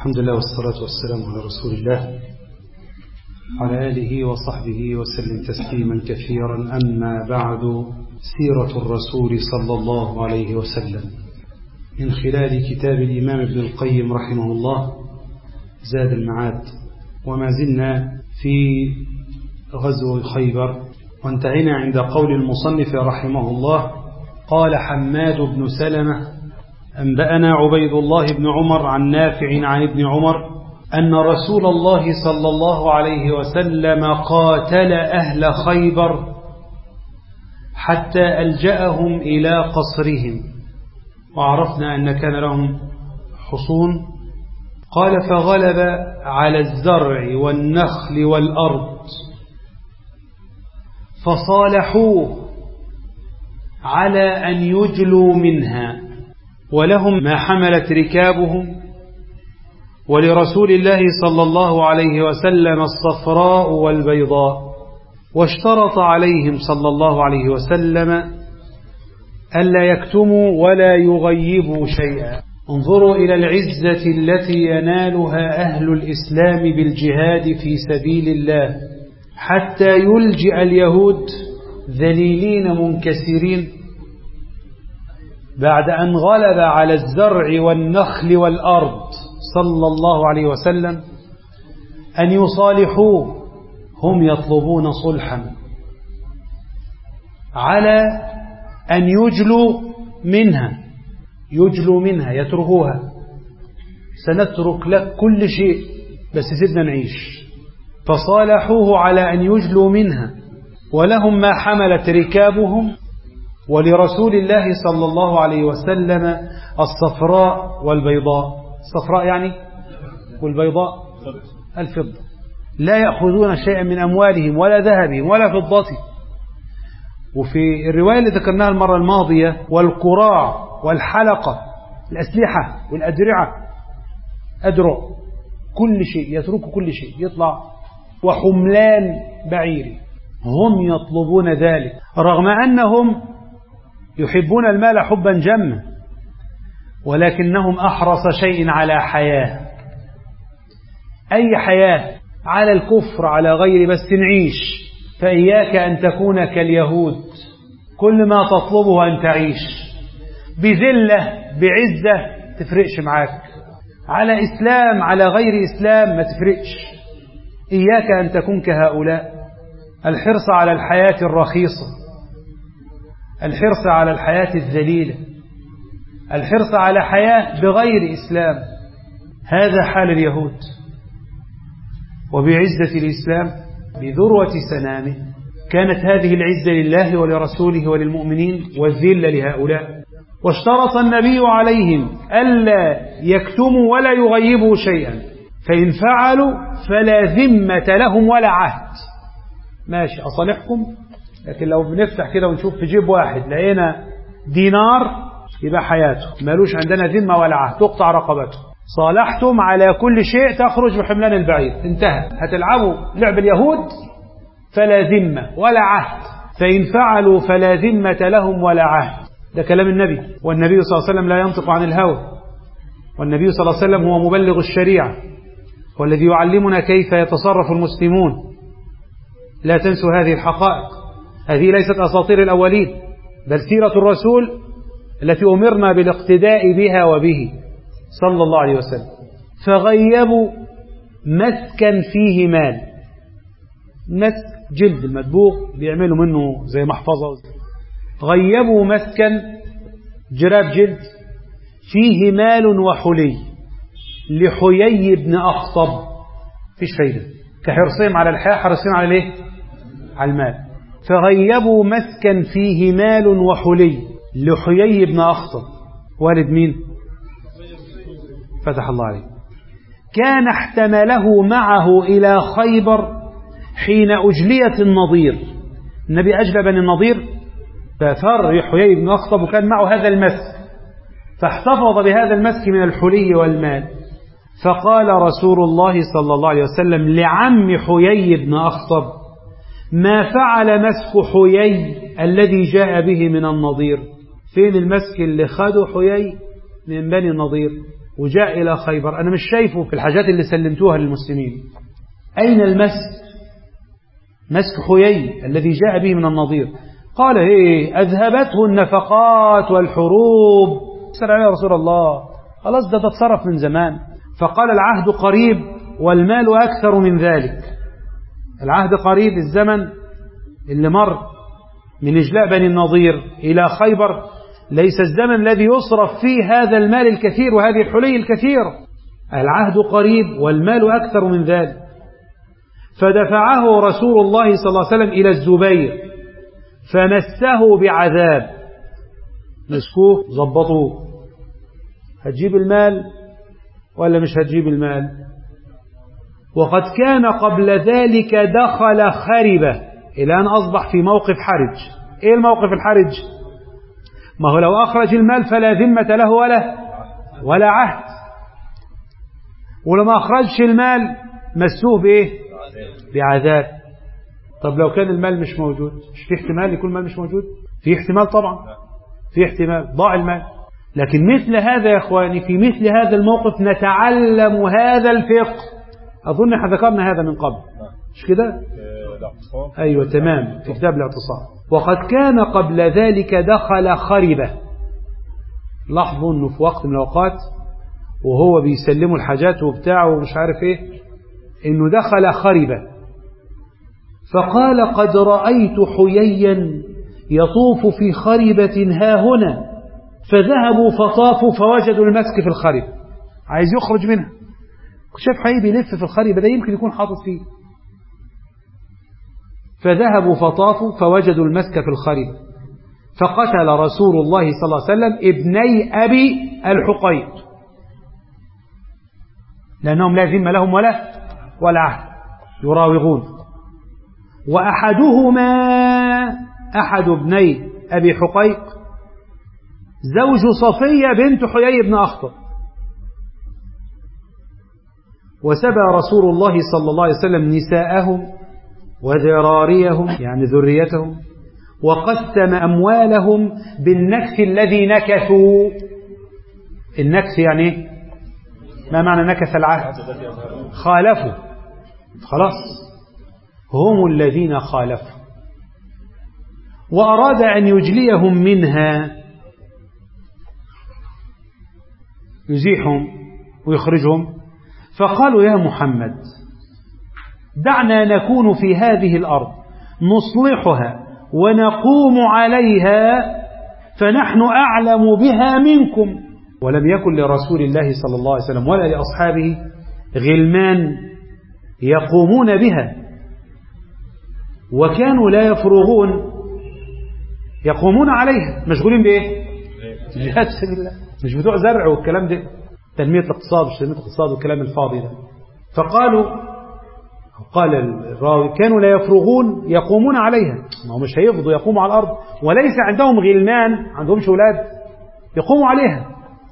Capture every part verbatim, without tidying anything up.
الحمد لله والصلاة والسلام على رسول الله على آله وصحبه وسلم تسليما كثيرا. أما بعد، سيرة الرسول صلى الله عليه وسلم من خلال كتاب الإمام ابن القيم رحمه الله زاد المعاد. وما زلنا في غزو خيبر، وانتهينا عند قول المصنف رحمه الله: قال حماد بن سلمة أنبأنا عبيد الله بن عمر عن نافع عن ابن عمر أن رسول الله صلى الله عليه وسلم قاتل أهل خيبر حتى ألجأهم إلى قصرهم، وعرفنا أن كان لهم حصون. قال فغلب على الزرع والنخل والأرض فصالحوه على أن يجلوا منها، ولهم ما حملت ركابهم، ولرسول الله صلى الله عليه وسلم الصفراء والبيضاء. واشترط عليهم صلى الله عليه وسلم ألا يكتموا ولا يغيبوا شيئا. انظروا إلى العزة التي ينالها أهل الإسلام بالجهاد في سبيل الله، حتى يلجئ اليهود ذليلين منكسرين بعد أن غلب على الزرع والنخل والأرض صلى الله عليه وسلم أن يصالحوه. هم يطلبون صلحا على أن يجلوا منها، يجلوا منها يتركوها. سنترك لك كل شيء بس سيدنا نعيش. فصالحوه على أن يجلوا منها، ولهم ما حملت ركابهم، ولرسول الله صلى الله عليه وسلم الصفراء والبيضاء. الصفراء يعني والبيضاء الفضة. لا يأخذون شيئا من أموالهم ولا ذهبهم ولا فضتهم. وفي الرواية اللي ذكرناها المرة الماضية: والقراع والحلقة، الأسلحة والأدرعة، أدرع كل شيء، يترك كل شيء يطلع، وحملان بعير. هم يطلبون ذلك رغم أنهم يحبون المال حبا جما، ولكنهم أحرص شيء على حياة. أي حياة؟ على الكفر، على غير، بس نعيش. فإياك أن تكون كاليهود، كل ما تطلبه أن تعيش بذلة بعزة تفرقش معاك، على إسلام على غير إسلام ما تفرقش. إياك أن تكون كهؤلاء. الحرص على الحياة الرخيصة، الحرص على الحياة الذليلة، الحرص على حياة بغير إسلام. هذا حال اليهود. وبعزة الإسلام بذروة سنامه كانت هذه العزة لله ولرسوله وللمؤمنين، والذلة لهؤلاء. واشترط النبي عليهم ألا يكتموا ولا يغيبوا شيئا، فإن فعلوا فلا ذمة لهم ولا عهد. ماشي أصالحكم، لكن لو بنفتح كده ونشوف في جيب واحد لقينا دينار يبقى حياته مالوش عندنا ذمة ولا عهد، تقطع رقبته. صالحتم على كل شيء تخرج بحملان البعير، انتهى. هتلعبوا لعب اليهود فلا ذمة ولا عهد. فإن فعلوا فلا ذمة لهم ولا عهد. ده كلام النبي، والنبي صلى الله عليه وسلم لا ينطق عن الهوى، والنبي صلى الله عليه وسلم هو مبلغ الشريعة، والذي يعلمنا كيف يتصرف المسلمون. لا تنسوا هذه الحقائق. هذه ليست أساطير الأولين، بل سيرة الرسول التي أمرنا بالاقتداء بها وبه صلى الله عليه وسلم. فغيبوا مسكا فيه مال. مسك جلد المدبوغ بيعملوا منه زي محفظة. غيبوا مسكا جراب جلد فيه مال وحلي لحيي بن أخطب. فيش فايدة، كحرصهم على الحياة حرصين على الايه؟ على المال. فغيبوا مسكا فيه مال وحلي لحيي بن أخطب، والد مين؟ فتح الله عليه. كان احتمله معه إلى خيبر حين أجلية النضير. النبي أجلى بني النضير ففر حيي بن أخطب، وكان معه هذا المسك، فاحتفظ بهذا المسك من الحلي والمال. فقال رسول الله صلى الله عليه وسلم لعم حيي بن أخطب: ما فعل مسك حيي الذي جاء به من النضير؟ فين المسك اللي خده حيي من بني النضير؟ وجاء إلى خيبر، أنا مش شايفه في الحاجات اللي سلمتوها للمسلمين. أين المسك؟ مسك خيي الذي جاء به من النضير. قال إيه؟ أذهبته النفقات والحروب. سلام يا رسول الله، خلاص ده تتصرف من زمان. فقال العهد قريب والمال أكثر من ذلك. العهد قريب، الزمن اللي مر من إجلاء بني النضير إلى خيبر ليس الزمن الذي يصرف فيه هذا المال الكثير وهذه الحلي الكثير. العهد قريب والمال أكثر من ذلك. فدفعه رسول الله صلى الله عليه وسلم إلى الزبير فمسه بعذاب. مسكوه ضبطوه، هتجيب المال ولا مش هتجيب المال؟ وقد كان قبل ذلك دخل خربة إلى أن أصبح في موقف حرج. إيه الموقف الحرج؟ ما هو لو أخرج المال فلا ذمة له ولا ولا عهد، ولما أخرجش المال مسوه بإيه؟ بعذاب. طب لو كان المال مش موجود، مش في احتمال يكون المال مش موجود؟ في احتمال طبعا، في احتمال ضاع المال. لكن مثل هذا يا إخواني، في مثل هذا الموقف نتعلم هذا الفقه. أظن احنا ذكرنا هذا من قبل، مش كده؟ أيوة تمام، في كتاب الاعتصام. وقد كان قبل ذلك دخل خربة. لاحظوا أنه في وقت من الأوقات وهو بيسلموا الحاجات وبتاعه ومش عارف إيه، أنه دخل خربة فقال قد رأيت حييا يطوف في خربة ها هنا، فذهبوا فطافوا فوجدوا المسك في الخرب. عايز يخرج منها، شاف حي بيلف في الخربة ده يمكن يكون حاطط فيه. فذهبوا فطافوا فوجدوا المسك في الخربة، فقتل رسول الله صلى الله عليه وسلم ابني أبي الحقيق لأنهم لا ذمة لهم ولا ولا عهد، يراوغون. وأحدهما أحد ابني أبي حقيق زوج صفية بنت حيي بن أخطب. وسبى رسول الله صلى الله عليه وسلم نساءهم وذراريهم يعني ذريتهم، وقسم أموالهم بالنكث الذي نكثوا. النكث يعني ما معنى نكث العهد؟ خالفوا، خلاص هم الذين خالفوا. وأراد أن يجليهم منها، يزيحهم ويخرجهم. فقالوا يا محمد دعنا نكون في هذه الأرض نصلحها ونقوم عليها فنحن أعلم بها منكم. ولم يكن لرسول الله صلى الله عليه وسلم ولا لأصحابه غلمان يقومون بها، وكانوا لا يفرغون يقومون عليها، مشغولين بإيه؟ جهاد سبيل الله، مش بتوع زرع والكلام ده، تنمية الاقتصاد مش تنمية الاقتصاد والكلام الفاضي ده. فقالوا قال الراوي كانوا لا يفرغون يقومون عليها، ما هو مش هيفضوا يقوموا على الأرض وليس عندهم غلمان، عندهم أولاد يقوموا عليها.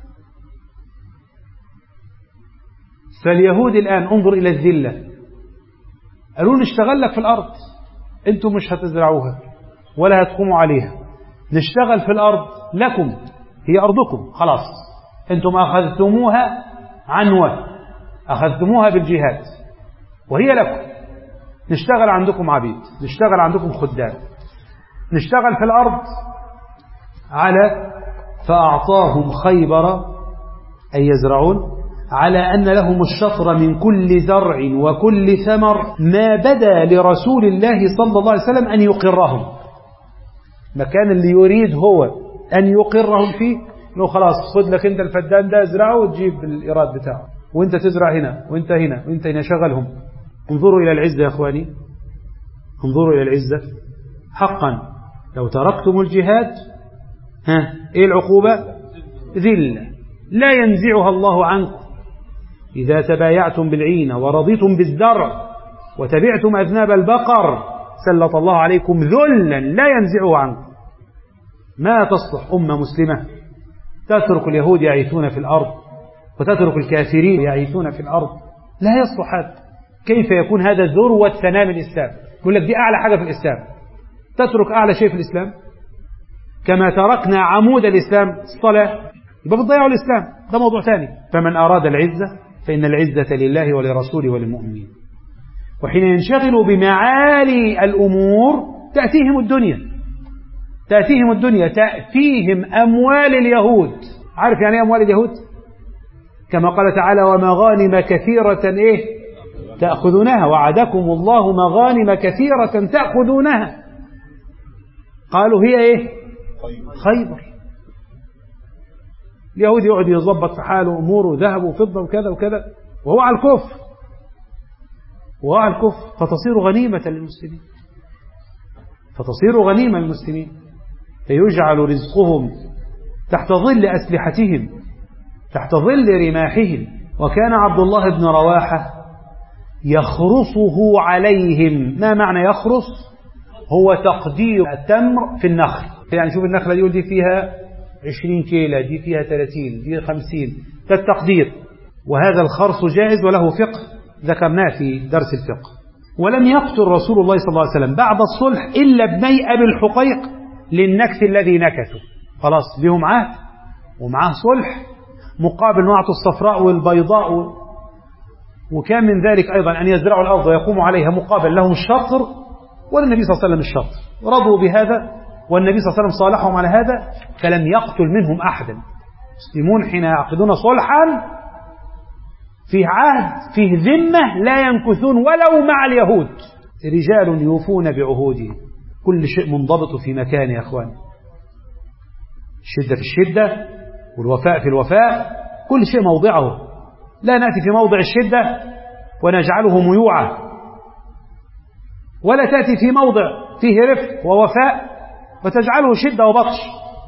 فاليهود الآن انظر إلى الذلة، قالوا نشتغل لك في الأرض، أنتم مش هتزرعوها ولا هتقوموا عليها، نشتغل في الأرض لكم، هي أرضكم خلاص، أنتم أخذتموها عنوة، أخذتموها بالجهاد وهي لكم، نشتغل عندكم عبيد، نشتغل عندكم خدام، نشتغل في الأرض على. فأعطاهم خيبر أي يزرعون على أن لهم الشطر من كل زرع وكل ثمر ما بدا لرسول الله صلى الله عليه وسلم أن يقرهم. مكان اللي يريد هو أن يقرهم فيه، إنه خلاص خذ لك أنت الفدان ده ازرعه وتجيب الإيراد بتاعه، وأنت تزرع هنا وأنت هنا وأنت هنا، شغلهم. انظروا إلى العزة يا أخواني، انظروا إلى العزة حقا. لو تركتم الجهاد ها إيه العقوبة؟ ذلة لا ينزعها الله عنكم. إذا تبايعتم بالعينة ورضيتم بالزرع وتبعتم أذناب البقر سلط الله عليكم ذلا لا ينزعه عنكم. ما تصلح أمة مسلمة تترك اليهود يعيثون في الأرض وتترك الكافرين يعيثون في الأرض، لا يصلح هذا. كيف يكون هذا ذروة سنام الإسلام؟ يقول لك دي أعلى حاجة في الإسلام، تترك أعلى شيء في الإسلام. كما تركنا عمود الإسلام الصلاة يبقى بتضيعوا الإسلام، ده موضوع ثاني. فمن أراد العزة فإن العزة لله ولرسوله وللمؤمنين. وحين ينشغلوا بمعالي الأمور تأتيهم الدنيا، تأتيهم الدنيا تأتيهم أموال اليهود. عارف يعني أموال اليهود؟ كما قال تعالى ومغانم كثيرة إيه تأخذونها، وعدكم الله مغانم كثيرة تأخذونها. قالوا هي إيه؟ خيبر. اليهود يقعد يظبط في حاله أموره ذهب وفضة وكذا وكذا وهو على الكفر، وهو على الكفر، فتصير غنيمة للمسلمين، فتصير غنيمة للمسلمين، فيجعل رزقهم تحت ظل أسلحتهم، تحت ظل رماحهم. وكان عبد الله بن رواحة يخرصه عليهم. ما معنى يخرص؟ هو تقدير التمر في النخل، يعني شوف النخلة دي يقول دي فيها عشرين كيلة، دي فيها ثلاثين، دي خمسين، كالتقدير. وهذا الخرص جائز وله فقه ذكرناه في درس الفقه. ولم يقتل رسول الله صلى الله عليه وسلم بعد الصلح إلا ابني أبي الحقيق للنكث الذي نكثوا. خلاص لهم عهد ومعاه صلح مقابل نعطوا الصفراء والبيضاء، وكان من ذلك أيضا أن يزرعوا الأرض ويقوموا عليها مقابل لهم الشطر، وللنبي صلى الله عليه وسلم الشطر، رضوا بهذا والنبي صلى الله عليه وسلم صالحهم على هذا، فلم يقتل منهم أحدا. المسلمون حين يعقدون صلحا فيه عهد فيه ذمة لا ينكثون ولو مع اليهود. رجال يوفون بعهودهم، كل شيء منضبط في مكانه يا أخوان، الشدة في الشدة والوفاء في الوفاء، كل شيء موضعه. لا نأتي في موضع الشدة ونجعله ميوعة، ولا تأتي في موضع فيه رفق ووفاء وتجعله شدة وبطش.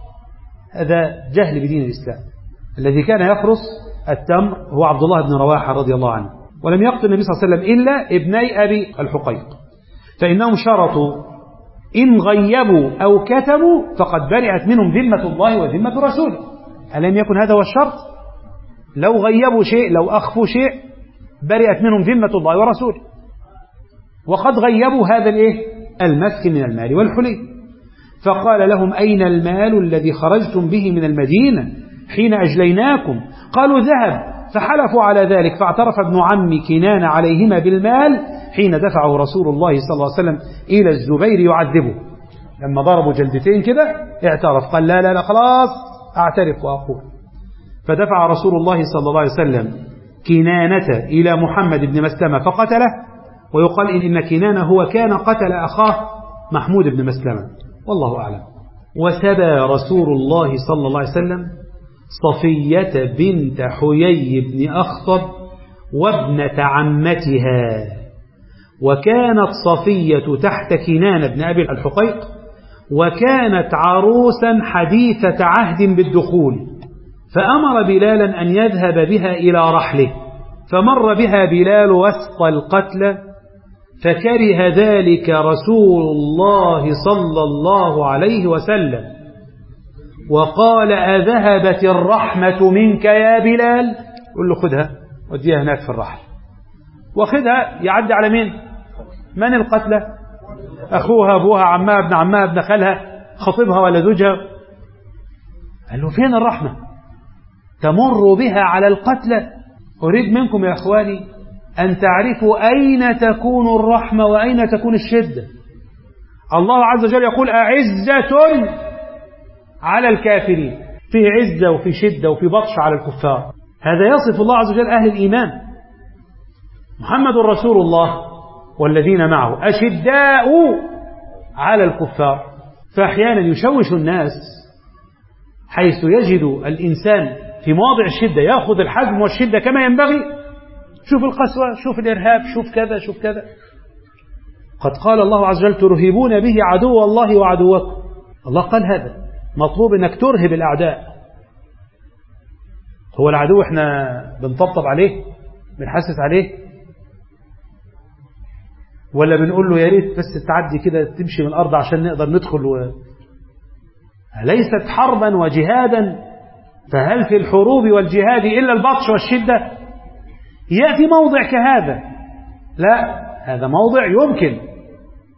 هذا جهل بدين الإسلام. الذي كان يخرص التمر هو عبد الله بن رواحة رضي الله عنه. ولم يقتل النبي صلى الله عليه وسلم إلا ابني أبي الحقيق، فإنهم شرطوا إن غيبوا أو كتموا فقد برئت منهم ذمة الله وذمة رسوله. ألم يكن هذا هو الشرط؟ لو غيبوا شيء، لو أخفوا شيء، برئت منهم ذمة الله ورسوله. وقد غيبوا هذا الإيه؟ المسك من المال والحلي. فقال لهم أين المال الذي خرجتم به من المدينة حين أجليناكم؟ قالوا ذهب. فحلفوا على ذلك، فاعترف ابن عم كنان عليهما بالمال حين دفعه رسول الله صلى الله عليه وسلم إلى الزبير يعذبه. لما ضربوا جلدتين كده اعترف، قال لا لا لا خلاص أعترف وأقول. فدفع رسول الله صلى الله عليه وسلم كنانة إلى محمد بن مسلمة فقتله. ويقال إن كنانة هو كان قتل أخاه محمود بن مسلمة، والله أعلم. وسبى رسول الله صلى الله عليه وسلم صفية بنت حيي بن أخطب وابنة عمتها. وكانت صفية تحت كنان بن أبي الحقيق، وكانت عروسا حديثة عهد بالدخول. فأمر بلالا أن يذهب بها إلى رحله، فمر بها بلال وسط القتلى، فكره ذلك رسول الله صلى الله عليه وسلم وقال أذهبت الرحمة منك يا بلال؟ قل له خذها وديها هناك في الرحل، وخذها يعدي على مين؟ من القتلى؟ أخوها، أبوها، عمها، ابن عمها، ابن خالها، خطيبها ولا زوجها. قال له فين الرحمة؟ تمر بها على القتلى. أريد منكم يا أخواني أن تعرفوا أين تكون الرحمة وأين تكون الشدة. الله عز وجل يقول أعزة على الكافرين، فيه عزة وفي شدة وفي بطش على الكفار. هذا يصف الله عز وجل أهل الإيمان. محمد رسول الله والذين معه أشداء على الكفار. فأحيانا يشوش الناس حيث يجد الإنسان في مواضع الشدة يأخذ الحزم والشدة كما ينبغي. شوف القسوة، شوف الإرهاب، شوف كذا شوف كذا. قد قال الله عز وجل ترهبون به عدو الله وعدوكم. الله قال هذا مطلوب أنك ترهب الأعداء. هو العدو احنا بنطبطب عليه بنحسس عليه، ولا بنقول له يا ريت بس تعدي كده تمشي من الأرض عشان نقدر ندخل و... ليست حربا وجهادا، فهل في الحروب والجهاد إلا البطش والشدة؟ يأتي موضع كهذا، لا، هذا موضع يمكن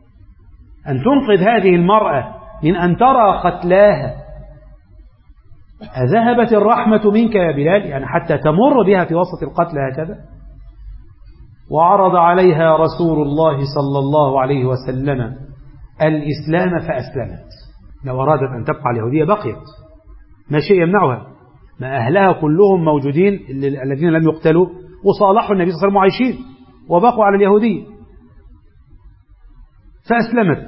أن تنقذ هذه المرأة من أن ترى قتلاها أذهبت الرحمة منك يا بلال، يعني حتى تمر بها في وسط القتل هكذا؟ وعرض عليها رسول الله صلى الله عليه وسلم الإسلام فأسلمت. لو أرادت أن تبقى اليهودية بقيت، ما شيء يمنعها، ما أهلها كلهم موجودين الذين لم يقتلوا وصالحوا النبي صلى الله عليه وسلم وعايشين وبقوا على اليهودية، فأسلمت.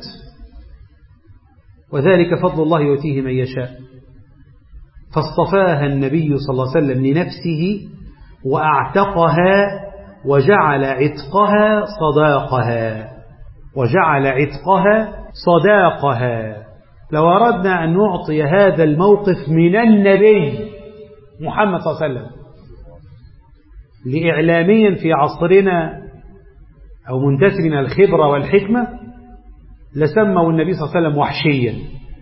وذلك فضل الله يؤتيه من يشاء. فاصطفاها النبي صلى الله عليه وسلم لنفسه وأعتقها وجعل عتقها صداقها، وجعل عتقها صداقها. لو أردنا أن نعطي هذا الموقف من النبي محمد صلى الله عليه وسلم لإعلاميا في عصرنا أو منتسب من الخبرة والحكمة، لسموا النبي صلى الله عليه وسلم وحشيا.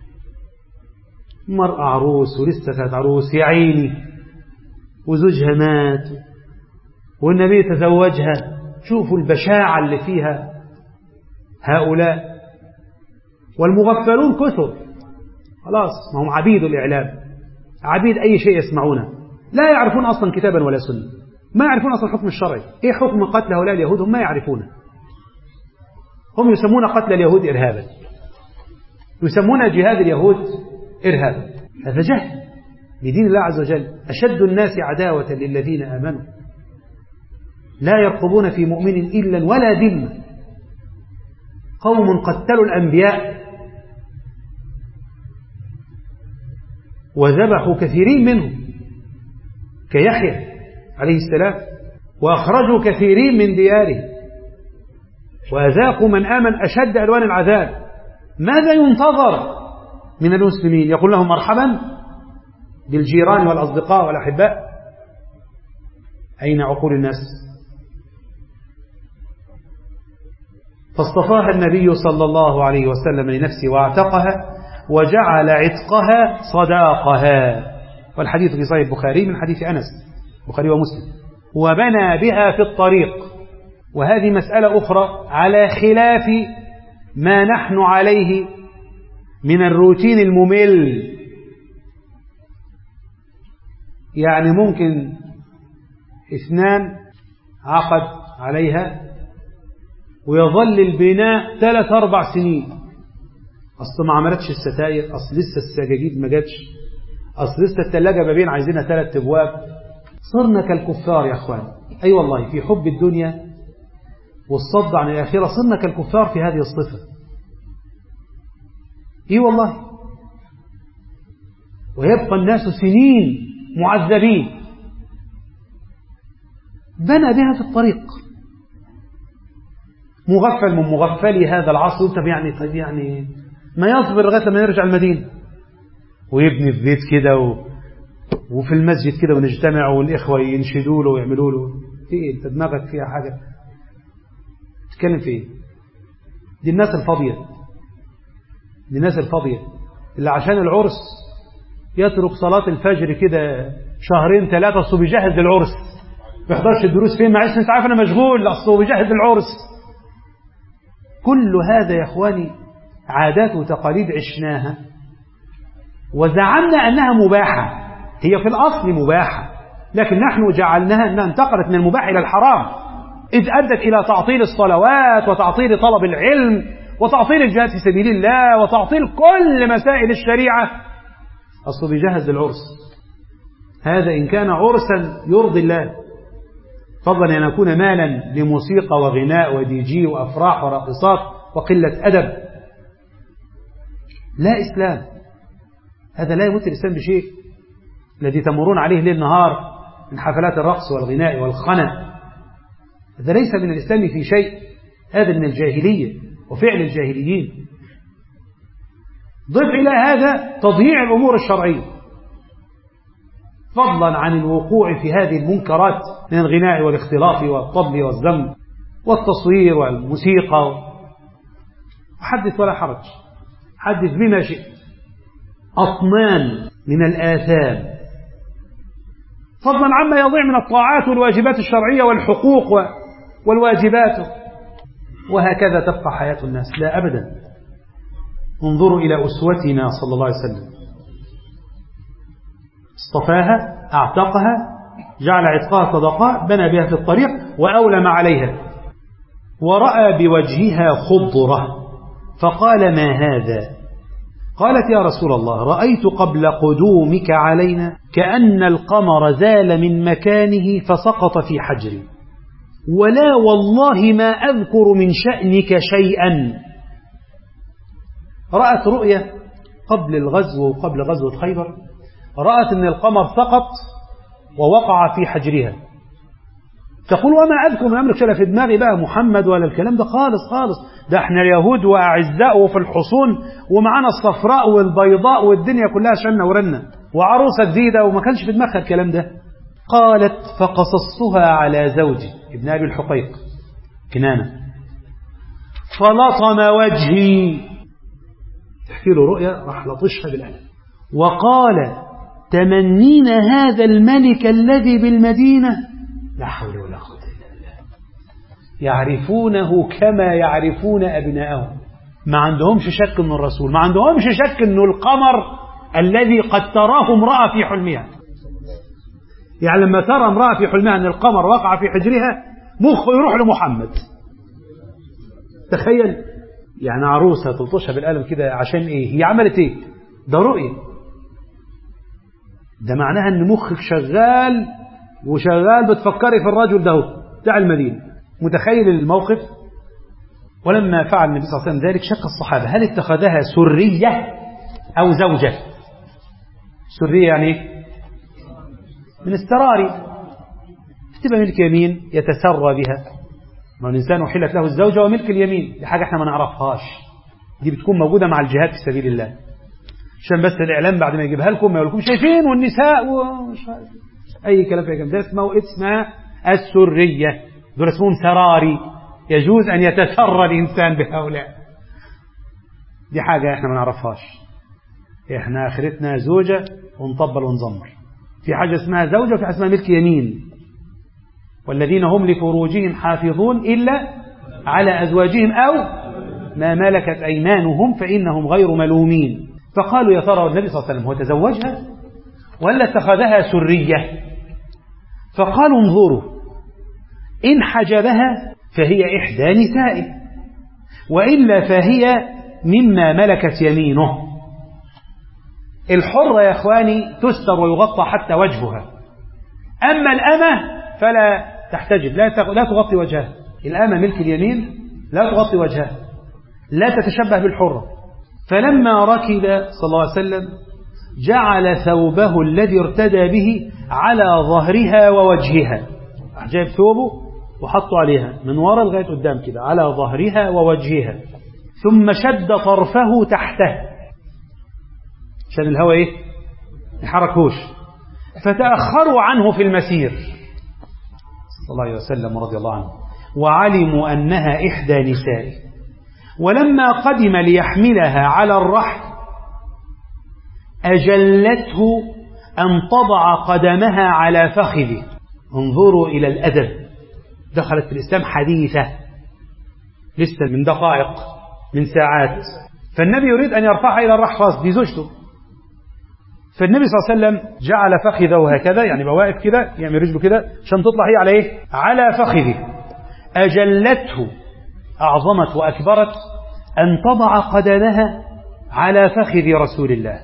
مرأة عروس ولسه كانت عروس يا عيني، وزوجها مات والنبي تزوجها. شوفوا البشاعة اللي فيها هؤلاء. والمغفلون كثر، خلاص ما هم عبيد الإعلام، عبيد أي شيء يسمعونه، لا يعرفون أصلا كتابا ولا سنة، ما يعرفون أصلا الحكم الشرعي. إيه حكم قتل هؤلاء اليهود؟ هم ما يعرفونه. هم يسمون قتل اليهود إرهابا، يسمون جهاد اليهود إرهابا. هذا جهل لدين الله عز وجل. أشد الناس عداوة للذين آمنوا لا يرقبون في مؤمن إلا ولا ذمة، قوم قتلوا الأنبياء وذبحوا كثيرين منهم كيحيى عليه السلام، وأخرجوا كثيرين من دياره، وأذاقوا من آمن أشد ألوان العذاب. ماذا ينتظر من المسلمين؟ يقول لهم مرحبا بالجيران والأصدقاء والأحباء. أين عقول الناس؟ فاصطفاها النبي صلى الله عليه وسلم لنفسه واعتقها وجعل عتقها صداقها. والحديث في صحيح البخاري من حديث أنس، البخاري ومسلم. وبنى بها في الطريق. وهذه مسألة أخرى على خلاف ما نحن عليه من الروتين الممل. يعني ممكن اثنان عقد عليها ويظل البناء ثلاث أربع سنين، أصل ما عملتش الستاير، أصل لسه السجاجيد ما جاتش، أصل لسه الثلاجة بابين عايزينها ثلاث أبواب. صرنا كالكفار يا أخوان. أي أيوة والله، في حب الدنيا والصد عن الآخرة صرنا كالكفار في هذه الصفة. إي أيوة والله. ويبقى الناس سنين معذبين. بنى بها في الطريق. مغفل من مغفلي هذا العصر. طب يعني طيب يعني ما يصبر لغايه لما يرجع المدينه ويبني في بيت كده و... وفي المسجد كده ونجتمع والاخوه ينشدوا له ويعملوا له. في ايه؟ انت دماغك فيها حاجه؟ تتكلم في ايه؟ دي الناس الفاضيه، دي الناس الفاضيه اللي عشان العرس يترك صلاه الفجر كده شهرين ثلاثه اصله بيجهز للعرس، ما يحضرش الدروس. فين؟ معلش انت عارف انا مشغول، اصله بيجهز للعرس. كل هذا يا اخواني عادات وتقاليد عشناها وزعمنا انها مباحه. هي في الاصل مباحه، لكن نحن جعلناها انها انتقلت من المباح الى الحرام، اذ ادت الى تعطيل الصلوات وتعطيل طلب العلم وتعطيل الجهاد في سبيل الله وتعطيل كل مسائل الشريعه. اصله بيجهز للعرس. هذا ان كان عرسا يرضي الله، فضلا أن يكون مالا لموسيقى وغناء ودي جي وأفراح وراقصات وقلة أدب. لا إسلام. هذا لا يمت الإسلام بشيء. الذي تمرون عليه ليل نهار من حفلات الرقص والغناء والخنا، هذا ليس من الإسلام في شيء. هذا من الجاهلية وفعل الجاهليين. ضف إلى هذا تضييع الأمور الشرعية، فضلا عن الوقوع في هذه المنكرات من الغناء والاختلاط والطبل والزم والتصوير والموسيقى. حدث ولا حرج، حدث بما شئت. أطنان من الآثام، فضلا عما يضيع من الطاعات والواجبات الشرعية والحقوق والواجبات. وهكذا تبقى حياة الناس. لا أبدا. انظروا إلى أسوتنا صلى الله عليه وسلم. اصطفاها، اعتقها، جعل عتقها صدقاء، بنى بها في الطريق وأولم عليها، ورأى بوجهها خضرة فقال ما هذا؟ قالت يا رسول الله رأيت قبل قدومك علينا كأن القمر زال من مكانه فسقط في حجري، ولا والله ما أذكر من شأنك شيئا. رأت رؤية قبل الغزو وقبل غزوة خيبر، رأت أن القمر سقط ووقع في حجرها، تقول وما أذكر من أمرك شيئا، في دماغي بقى محمد ولا الكلام ده خالص خالص، ده احنا اليهود وأعزاء وفي الحصون ومعانا الصفراء والبيضاء والدنيا كلها شنة ورنة وعروسة جديدة، وما كانش في دماغها الكلام ده. قالت فقصصتها على زوجي ابن أبي الحقيق كنانة فلطم وجهي، تحكي له رؤيا راح لطشها بالقلم، وقال تمنين هذا الملك الذي بالمدينة؟ لا حول ولا قوة إلا بالله. يعرفونه كما يعرفون أبناءهم، ما عندهمش شك أنه الرسول، ما عندهمش شك أنه القمر الذي قد تراه امرأة في حلمها. يعني لما ترى امرأة في حلمها أن القمر وقع في حجرها مخه يروح لمحمد. تخيل يعني عروسة تلطشها بالقلم كده عشان إيه؟ هي عملت إيه؟ ده رؤية، ده معناها أن مخك شغال وشغال بتفكري في الرجل ده بتاع المدينة. متخيل الموقف؟ ولما فعل النبي صلى الله عليه وسلم ذلك شك الصحابة هل اتخذها سرية أو زوجة؟ سرية يعني من السراري، تبقى ملك يمين يتسرى بها، ما الإنسان أحلت له الزوجة وملك اليمين، دي حاجة احنا ما نعرفهاش، دي بتكون موجودة مع الجهاد في سبيل الله، عشان بس الإعلام بعد ما يجيبها لكم ما يقولكم شايفين والنساء ومش أي كلام في جنب، ده اسمه اسمها السرية، دول اسمهم سراري، يجوز أن يتسرى الإنسان بهؤلاء، دي حاجة احنا ما نعرفهاش، احنا آخرتنا زوجة ونطبل ونزمر، في حاجة اسمها زوجة وفي حاجة اسمها ملك يمين، والذين هم لفروجهم حافظون إلا على أزواجهم أو ما ملكت أيمانهم فإنهم غير ملومين. فقالوا يا ترى النبي صلى الله عليه وسلم هو تزوجها ولا اتخذها سرية؟ فقالوا انظروا إن حجبها فهي إحدى نسائه، وإلا فهي مما ملكت يمينه. الحرة يا إخواني تستر ويغطى حتى وجهها، أما الأمة فلا تحتجب، لا لا تغطي وجهها، الأمة ملك اليمين لا تغطي وجهها، لا تتشبه بالحرة. فلما ركب صلى الله عليه وسلم جعل ثوبه الذي ارتدى به على ظهرها ووجهها، جايب ثوبه وحطه عليها من وراء لغاية قدام كده على ظهرها ووجهها، ثم شد طرفه تحته عشان الهواء ايه يحركوش، فتأخروا عنه في المسير صلى الله عليه وسلم رضي الله عنه، وعلموا أنها إحدى نسائه. ولما قدم ليحملها على الرحل أجلته أن تضع قدمها على فخذه. انظروا إلى الأدب، دخلت في الإسلام حديثة لسه من دقائق من ساعات، فالنبي يريد أن يرفعها إلى الرحل، خلاص دي زوجته. فالنبي صلى الله عليه وسلم جعل فخذه هكذا، يعني بواقف كده يعمل رجله كده عشان تطلع هي على ايه؟ على فخذه. أجلته أعظمت وأكبرت أن تضع قدمها على فخذ رسول الله،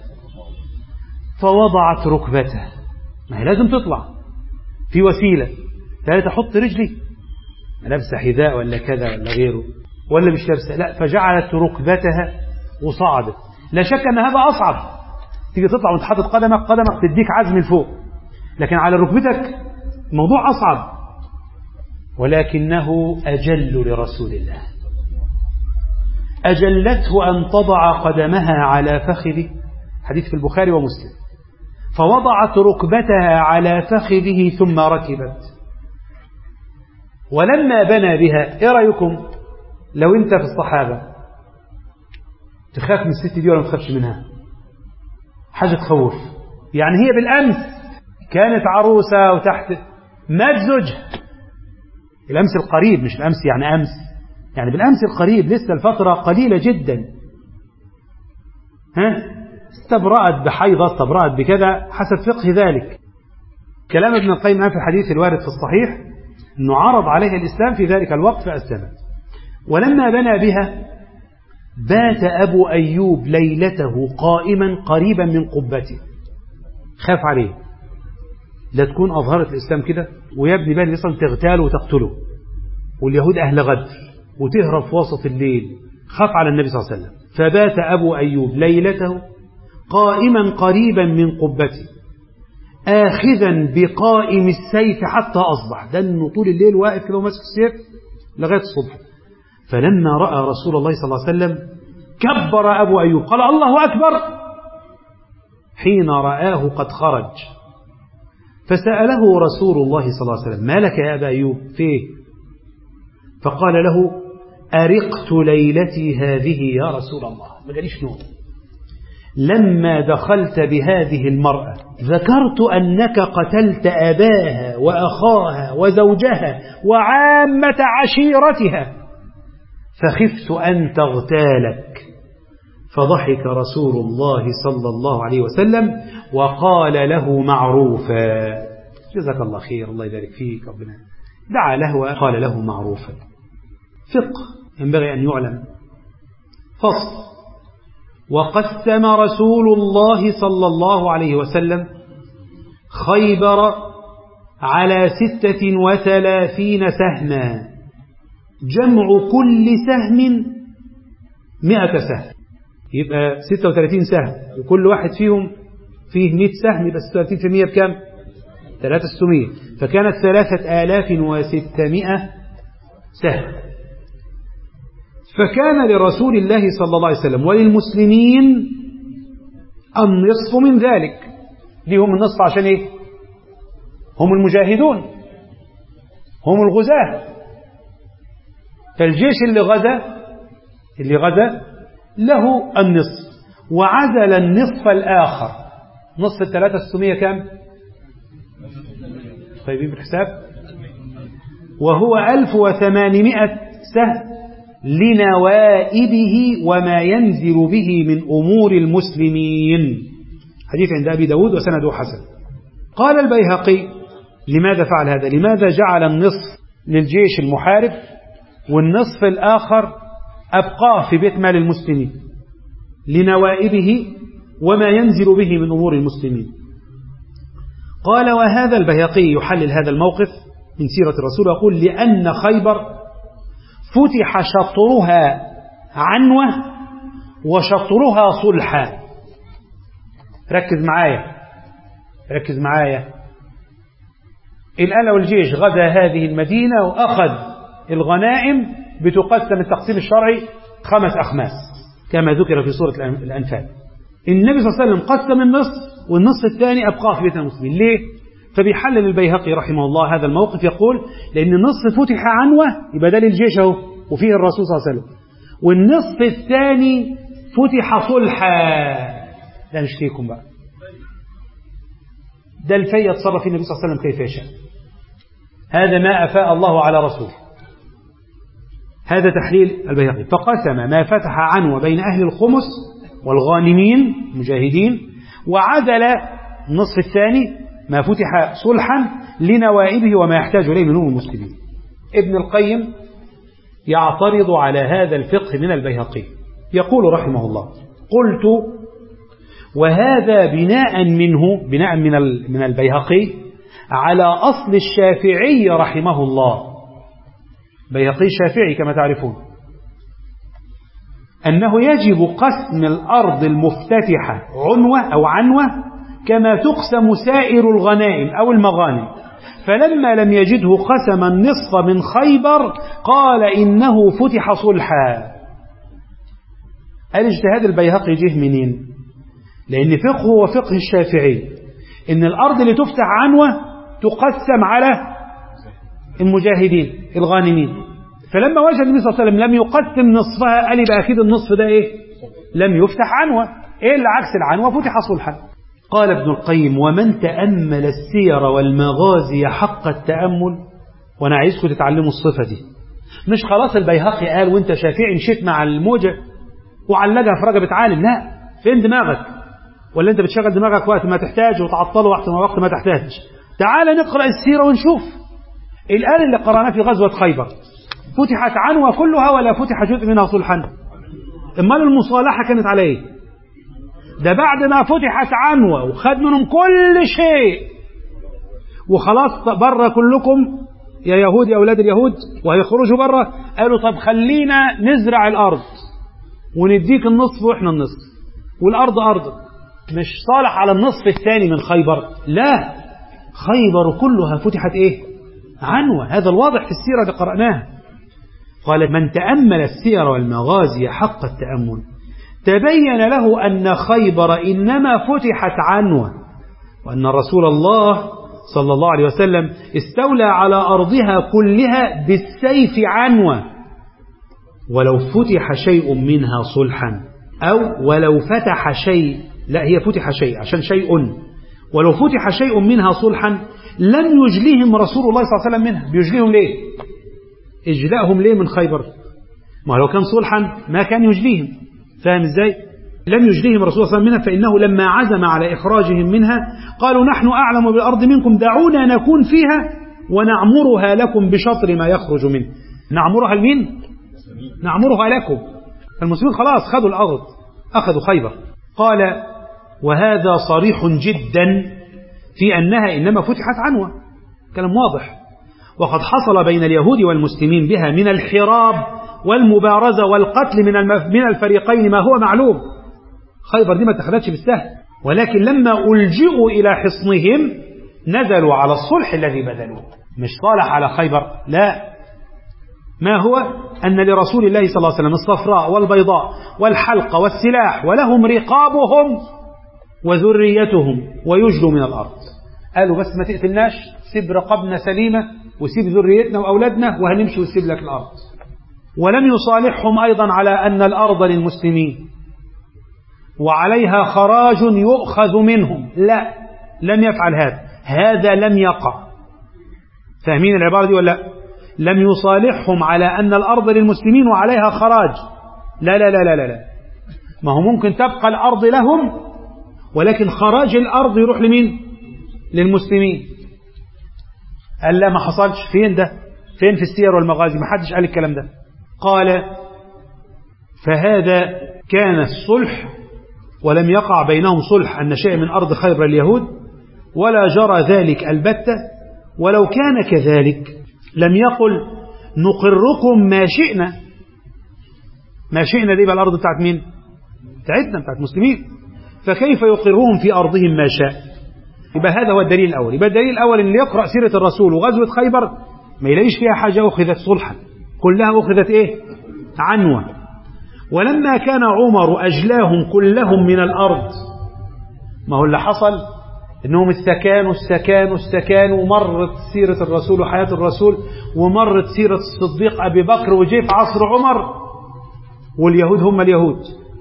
فوضعت ركبته، ما هي لازم تطلع في وسيلة، لا تحط رجلي لابسة حذاء ولا كذا ولا غيره ولا مش لابسة، لا، فجعلت ركبتها وصعدت. لا شك أن هذا أصعب، تيجي تطلع وانت حاطط قدمك، قدمك تديك عزم لفوق، لكن على ركبتك موضوع أصعب، ولكنه أجل لرسول الله. أجلته أن تضع قدمها على فخذه، حديث في البخاري ومسلم، فوضعت ركبتها على فخذه ثم ركبت. ولما بنى بها، ايه رأيكم لو انت في الصحابة تخاف من الست دي ولا ما تخافش منها؟ حاجة تخوف. يعني هي بالأمس كانت عروسة وتحت مات زوجها، الأمس القريب، مش الأمس يعني أمس، يعني بالأمس القريب، لسه الفترة قليلة جدا. ها استبرأت بحيضة، استبرأت بكذا حسب فقه ذلك. كلام ابن القيم في الحديث الوارد في الصحيح أنه عرض عليها الإسلام في ذلك الوقت فأسلمت. ولما بنى بها بات أبو أيوب ليلته قائما قريبا من قبته، خاف عليه لا تكون أظهرت الإسلام كده ويبني بها الإسلام تغتاله وتقتله واليهود أهل غدر وتهرب في وسط الليل، خاف على النبي صلى الله عليه وسلم. فبات أبو أيوب ليلته قائما قريبا من قبته آخذا بقائم السيف حتى أصبح، ده إنه طول الليل واقف كده وماسك السيف لغاية الصبح. فلما رأى رسول الله صلى الله عليه وسلم كبر أبو أيوب قال الله أكبر حين رآه قد خرج. فسأله رسول الله صلى الله عليه وسلم ما لك يا أبا أيوب فيه؟ فقال له أرقت ليلتي هذه يا رسول الله، ما قاليش نوم. لما دخلت بهذه المرأة ذكرت أنك قتلت أباها وأخاها وزوجها وعامة عشيرتها فخفت أن تغتالك. فضحك رسول الله صلى الله عليه وسلم وقال له معروفا، جزاك الله خير الله يبارك فيك ربنا، دعا له وقال له معروفا. فقه ينبغي أن يعلم. فصل. وقسم رسول الله صلى الله عليه وسلم خيبر على ستة وثلاثين سهما، جمع كل سهم مئة سهم، يبقى ستة وثلاثين سهم وكل واحد فيهم فيه مئة سهم، يبقى ستة وثلاثين في المئة بكام؟ ثلاثة وستمائة، فكانت ثلاثة آلاف وستمائة سهم. فكان لرسول الله صلى الله عليه وسلم وللمسلمين النصف من ذلك. ليهم النصف عشان ايه؟ هم المجاهدون، هم الغزاة. فالجيش اللي غزا اللي غزا له النصف، وعزل النصف الآخر. نصف الثلاثة وستمائة كام؟ طيبين بالحساب، وهو ألف وثمانمائة سهم لنوائبه وما ينزل به من أمور المسلمين. حديث عند أبي داود وسنده حسن. قال البيهقي لماذا فعل هذا؟ لماذا جعل النصف للجيش المحارب والنصف الآخر أبقاه في بيت مال المسلمين لنوائبه وما ينزل به من أمور المسلمين؟ قال وهذا البيهقي يحلل هذا الموقف من سيرة الرسول، يقول لأن خيبر فتح شطرها عنوة وشطرها صلحا. ركز معايا ركز معايا الآن لو الجيش غزا هذه المدينة وأخذ الغنائم بتقسم التقسيم الشرعي خمس أخماس كما ذكر في سورة الأنفال. النبي صلى الله عليه وسلم قسم النصف والنصف الثاني أبقاه في بيت المسلمين. ليه؟ فبيحلل البيهقي رحمه الله هذا الموقف، يقول لأن النصف فتح عنوة يبقى ده للجيش اهو وفيه الرسول صلى الله عليه وسلم، والنصف الثاني فتح صلحا، ده مش فيكم بقى، ده الفي يتصرف فيه النبي صلى الله عليه وسلم كيف يشاء. هذا ما أفاء الله على رسوله. هذا تحليل البيهقي. فقسم ما فتح عنوة بين أهل الخمس والغانمين مجاهدين، وعدل النصف الثاني ما فتح صلحا لنوائبه وما يحتاج إليه من أمور المسلمين. ابن القيم يعترض على هذا الفقه من البيهقي، يقول رحمه الله: قلت وهذا بناء منه بناء من من البيهقي على أصل الشافعي رحمه الله. بيهقي الشافعي كما تعرفون أنه يجب قسم الأرض المفتتحة عنوة أو عنوة كما تقسم سائر الغنائم أو المغانم، فلما لم يجده قسم النصف من خيبر قال إنه فتح صلحا. الاجتهاد البيهقي جه منين؟ لأن فقهه وفقه الشافعي إن الأرض اللي تفتح عنوة تقسم على المجاهدين الغانمين، فلما وجد النبي صلى الله عليه وسلم لم يقسم نصفها قال يبقى أكيد النصف ده إيه؟ لم يفتح عنوة. إيه اللي عكس العنوة؟ فتح صلحا. قال ابن القيم: ومن تأمل السير والمغازي حق التأمل، وأنا عايزكم تتعلموا الصفة دي، مش خلاص البيهقي قال وانت شافعي مشيت مع الموجة وعلقها في رقبة عالم، لا، فين دماغك؟ ولا أنت بتشغل دماغك وقت ما تحتاج وتعطله وقت ما تحتاج؟ تعال نقرأ السيرة ونشوف. الآن اللي قرأناه في غزوة خيبر فتحت عنوة كلها ولا فتح جزء منها صلحا؟ امال المصالحة كانت على ايه؟ ده بعد ما فتحت عنوة وخد منهم كل شيء وخلاص بره كلكم يا يهود يا أولاد اليهود وهيخرجوا بره، قالوا طب خلينا نزرع الأرض ونديك النصف وإحنا النصف والأرض أرض. مش صالح على النصف الثاني من خيبر، لا، خيبر كلها فتحت إيه؟ عنوة. هذا الواضح في السيرة اللي قرأناها. قال من تأمل السير والمغازي حق التأمل تبين له أن خيبر إنما فتحت عنوة، وأن رسول الله صلى الله عليه وسلم استولى على أرضها كلها بالسيف عنوة، ولو فتح شيء منها صلحا أو ولو فتح شيء، لا هي فتح شيء عشان شيء، ولو فتح شيء منها صلحا لم يجلهم رسول الله صلى الله عليه وسلم منها. بيجلهم ليه؟ إجلاءهم ليه من خيبر؟ ما لو كان صلحا ما كان يجليهم. فاهم ازاي؟ لم يجليهم رسول الله صلى الله عليه وسلم منها، فإنه لما عزم على إخراجهم منها قالوا نحن أعلم بالأرض منكم دعونا نكون فيها ونعمرها لكم بشطر ما يخرج منه. نعمرها لمين؟ نعمرها لكم. المسلمين خلاص خذوا الأرض، أخذوا خيبر. قال وهذا صريح جدا في أنها إنما فتحت عنوة، كلام واضح. وقد حصل بين اليهود والمسلمين بها من الحراب والمبارزة والقتل من من الفريقين ما هو معلوم. خيبر دي ما اتخذتش بالسهل، ولكن لما ألجئوا إلى حصنهم نزلوا على الصلح الذي بذلوه. مش صالح على خيبر، لا، ما هو أن لرسول الله صلى الله عليه وسلم الصفراء والبيضاء والحلقة والسلاح، ولهم رقابهم وذريتهم ويجلوا من الأرض. قالوا بس ما تقتلناش، سيب رقبنا سليمة وسيب ذريتنا وأولادنا وهنمشي وسيب لك الأرض. ولم يصالحهم أيضا على أن الأرض للمسلمين وعليها خراج يؤخذ منهم، لا، لم يفعل هذا، هذا لم يقع. فاهمين العبارة دي ولا لا؟ لم يصالحهم على أن الأرض للمسلمين وعليها خراج، لا لا لا لا لا, لا. ما هو ممكن تبقى الأرض لهم ولكن خراج الأرض يروح لمين؟ للمسلمين. قال لا ما حصلش. فين ده؟ فين في السير والمغازي؟ ما حدش قال الكلام ده. قال فهذا كان الصلح ولم يقع بينهم صلح أن شيء من أرض خيبر اليهود ولا جرى ذلك البتة. ولو كان كذلك لم يقل نقركم ما شئنا. ما شئنا دي بقى الأرض بتاعت مين؟ بتاعتنا، بتاعت المسلمين. فكيف يقرهم في أرضهم ما شاء؟ يبقى هذا هو الدليل الأول. يبقى الدليل الأول إن يقرأ سيرة الرسول وغزوة خيبر ما يلاقيش فيها حاجة أخذت صلحا، كلها أخذت إيه؟ عنوة. ولما كان عمر أجلاهم كلهم من الأرض، ما هو اللي حصل إنهم استكانوا استكانوا استكانوا ومرت سيرة الرسول وحياة الرسول ومرت سيرة الصديق أبي بكر وجي في عصر عمر واليهود هم اليهود،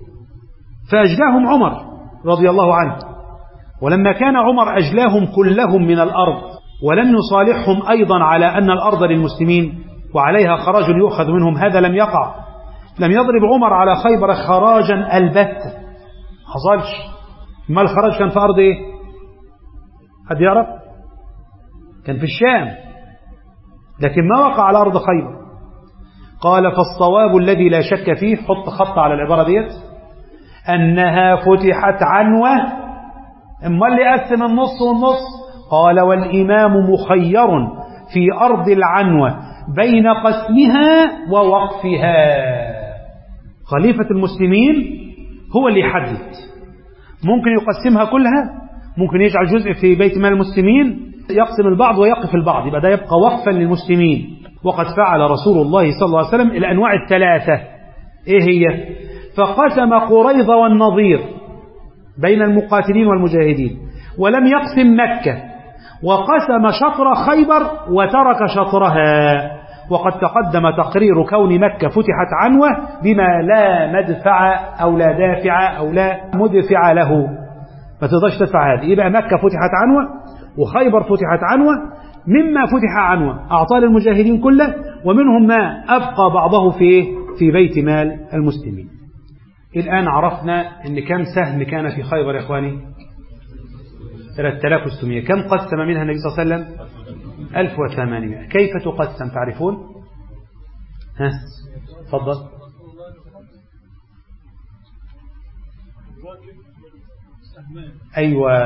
فأجلاهم عمر رضي الله عنه. ولما كان عمر أجلاهم كلهم من الأرض ولم يصالحهم أيضا على أن الأرض للمسلمين وعليها خراج يؤخذ منهم، هذا لم يقع. لم يضرب عمر على خيبر خراجا البتة، حصلش. ما الخراج كان في أرض إيه؟ حد يعرف؟ كان في الشام، لكن ما وقع على أرض خيبر. قال فالصواب الذي لا شك فيه، حط خط على العبارة ديت، أنها فتحت عنوة. اما اللي قسم النص والنص قال والإمام مخير في أرض العنوة بين قسمها ووقفها. خليفة المسلمين هو اللي يحدد، ممكن يقسمها كلها، ممكن يجعل جزء في بيت مال المسلمين، يقسم البعض ويقف البعض، يبقى ده يبقى وقفا للمسلمين. وقد فعل رسول الله صلى الله عليه وسلم الأنواع الثلاثة. إيه هي؟ فقسم قريظة والنظير بين المقاتلين والمجاهدين، ولم يقسم مكة، وقسم شطر خيبر وترك شطرها. وقد تقدم تقرير كون مكة فتحت عنوة بما لا مدفع أو لا دافع أو لا مدفع له، ما تقدرش تدفع هذه. يبقى مكة فتحت عنوة وخيبر فتحت عنوة. مما فتح عنوة أعطى للمجاهدين كله، ومنهم ما أبقى بعضه في في بيت مال المسلمين. الآن عرفنا أن كم سهم كان في خيبر يا إخواني؟ ثلاثة آلاف وستمائة. كم قسم منها النبي صلى الله عليه وسلم؟ ألف وثمانمائة. كيف تقسم تعرفون؟ ها تفضل. أيوة،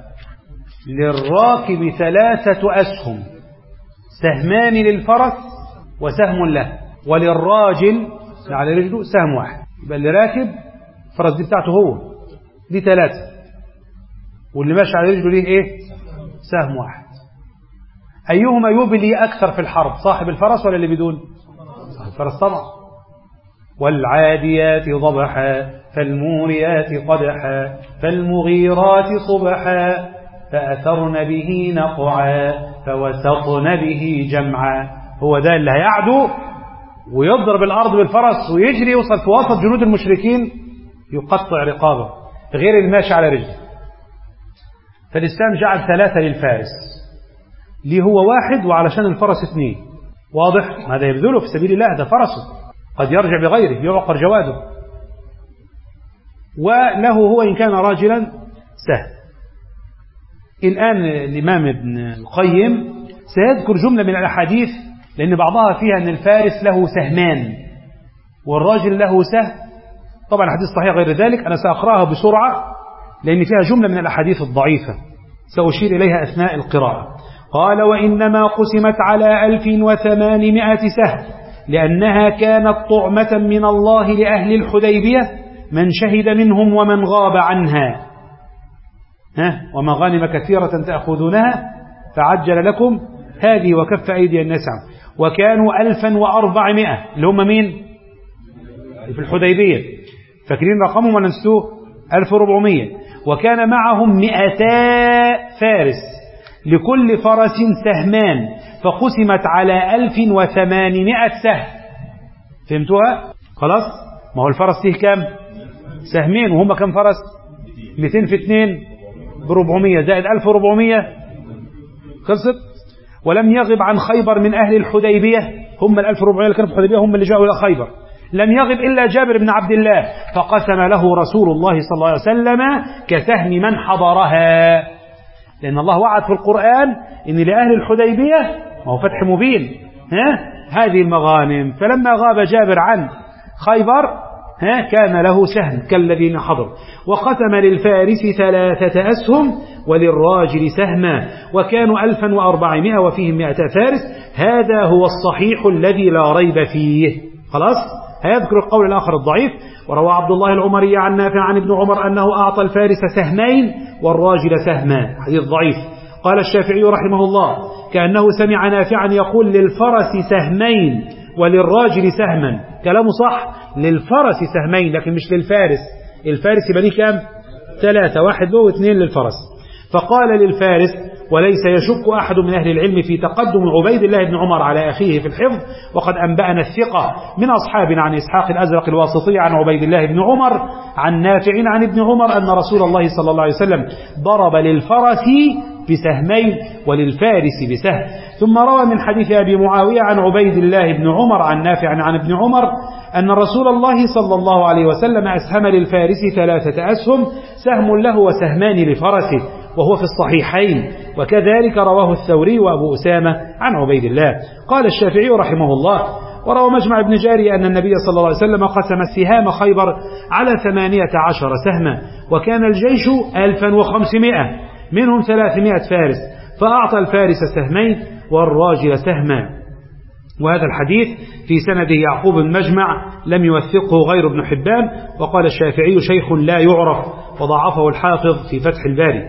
للراكب ثلاثة أسهم، سهمان للفرس وسهم له، وللراجل على رجله سهم واحد. يبقى اللي راكب الفرس دي بتاعته هو دي ثلاثة، واللي ماشي على رجله ليه ايه؟ سهم واحد. أيهما يبلي أكثر في الحرب، صاحب الفرس ولا اللي بدون؟ صاحب الفرس طبعا. والعاديات ضبحا فالموريات قدحا فالمغيرات صبحا فأثرن به نقعا فوسطن به جمعا. هو ده اللي هيعدو ويضرب الأرض بالفرس ويجري يوصل في وسط جنود المشركين يقطع رقابه، غير الماشي على رجله. فالإسلام جعل ثلاثة للفارس، ليه هو واحد وعلشان الفرس اثنين. واضح؟ هذا يبذله في سبيل الله، ده فرسه قد يرجع بغيره يعقر جواده. وله هو إن كان راجلا سهل. الآن الإمام ابن القيم سيذكر جملة من الأحاديث، لأن بعضها فيها أن الفارس له سهمان والراجل له سهم. طبعا الحديث صحيح غير ذلك، أنا سأقرأها بسرعة لأن فيها جملة من الأحاديث الضعيفة سأشير إليها أثناء القراءة. قال: وإنما قسمت على ألف وثمانمائة سهم لأنها كانت طعمة من الله لأهل الحديبية، من شهد منهم ومن غاب عنها. ها ومغانم كثيرة تأخذونها فعجل لكم هذه وكف أيدي الناس عنه. وكانوا ألفا وأربعمائة اللي هم مين؟ في الحديبية، فاكرين رقمهم ولا نسوه؟ ألف وأربعمائة. وكان معهم مئتا فارس لكل فرس سهمان، فقسمت على ألف وثمانمائة سهم. فهمتوها؟ خلاص؟ ما هو الفرس فيه كام؟ سهمين، وهم كم فرس؟ مئتين في اثنين بربعمية زائد ألف وأربعمائة، خلصت. ولم يغب عن خيبر من أهل الحديبية، هم الألف وأربعمائة اللي كانوا في الحديبية هم اللي جاءوا إلى خيبر، لم يغب إلا جابر بن عبد الله، فقسم له رسول الله صلى الله عليه وسلم كسهم من حضرها. لأن الله وعد في القرآن إن لأهل الحديبية، ما هو فتح مبين، ها هذه المغانم. فلما غاب جابر عن خيبر ها كان له سهم كالذين حضروا. وقسم للفارس ثلاثة أسهم وللراجل سهما، وكانوا ألفا وأربعمائة وفيهم مئة فارس. هذا هو الصحيح الذي لا ريب فيه. خلاص. هيذكر القول الآخر الضعيف. وروى عبد الله العمري عن نافع عن ابن عمر أنه أعطى الفارس سهمين والراجل سهما، حديث ضعيف. قال الشافعي رحمه الله: كأنه سمع نافعا يقول للفرس سهمين وللراجل سهما. كلامه صح، للفرس سهمين لكن مش للفارس. الفارس يبقى ليه كام؟ ثلاثة، واحد له واثنين للفرس. فقال للفارس: وليس يشك أحد من أهل العلم في تقدم عبيد الله بن عمر على أخيه في الحفظ، وقد أنبأنا الثقة من أصحابنا عن إسحاق الأزرق الواسطي عن عبيد الله بن عمر عن نافع عن ابن عمر أن رسول الله صلى الله عليه وسلم ضرب للفرس بسهمين وللفارس بسهم. ثم روى من حديث أبي معاوية عن عبيد الله بن عمر عن نافع عن ابن عمر أن رسول الله صلى الله عليه وسلم أسهم للفارس ثلاثة أسهم، سهم له وسهمان لفرسه، وهو في الصحيحين. وكذلك رواه الثوري وأبو أسامة عن عبيد الله. قال الشافعي رحمه الله: وروى مجمع ابن جاري أن النبي صلى الله عليه وسلم قسم السهام خيبر على ثمانية عشر سهما، وكان الجيش ألفا وخمسمائة منهم ثلاثمائة فارس، فأعطى الفارس سهمين والراجل سهما. وهذا الحديث في سنده يعقوب المجمع لم يوثقه غير ابن حبان. وقال الشافعي: شيخ لا يعرف، وضعفه الحافظ في فتح الباري.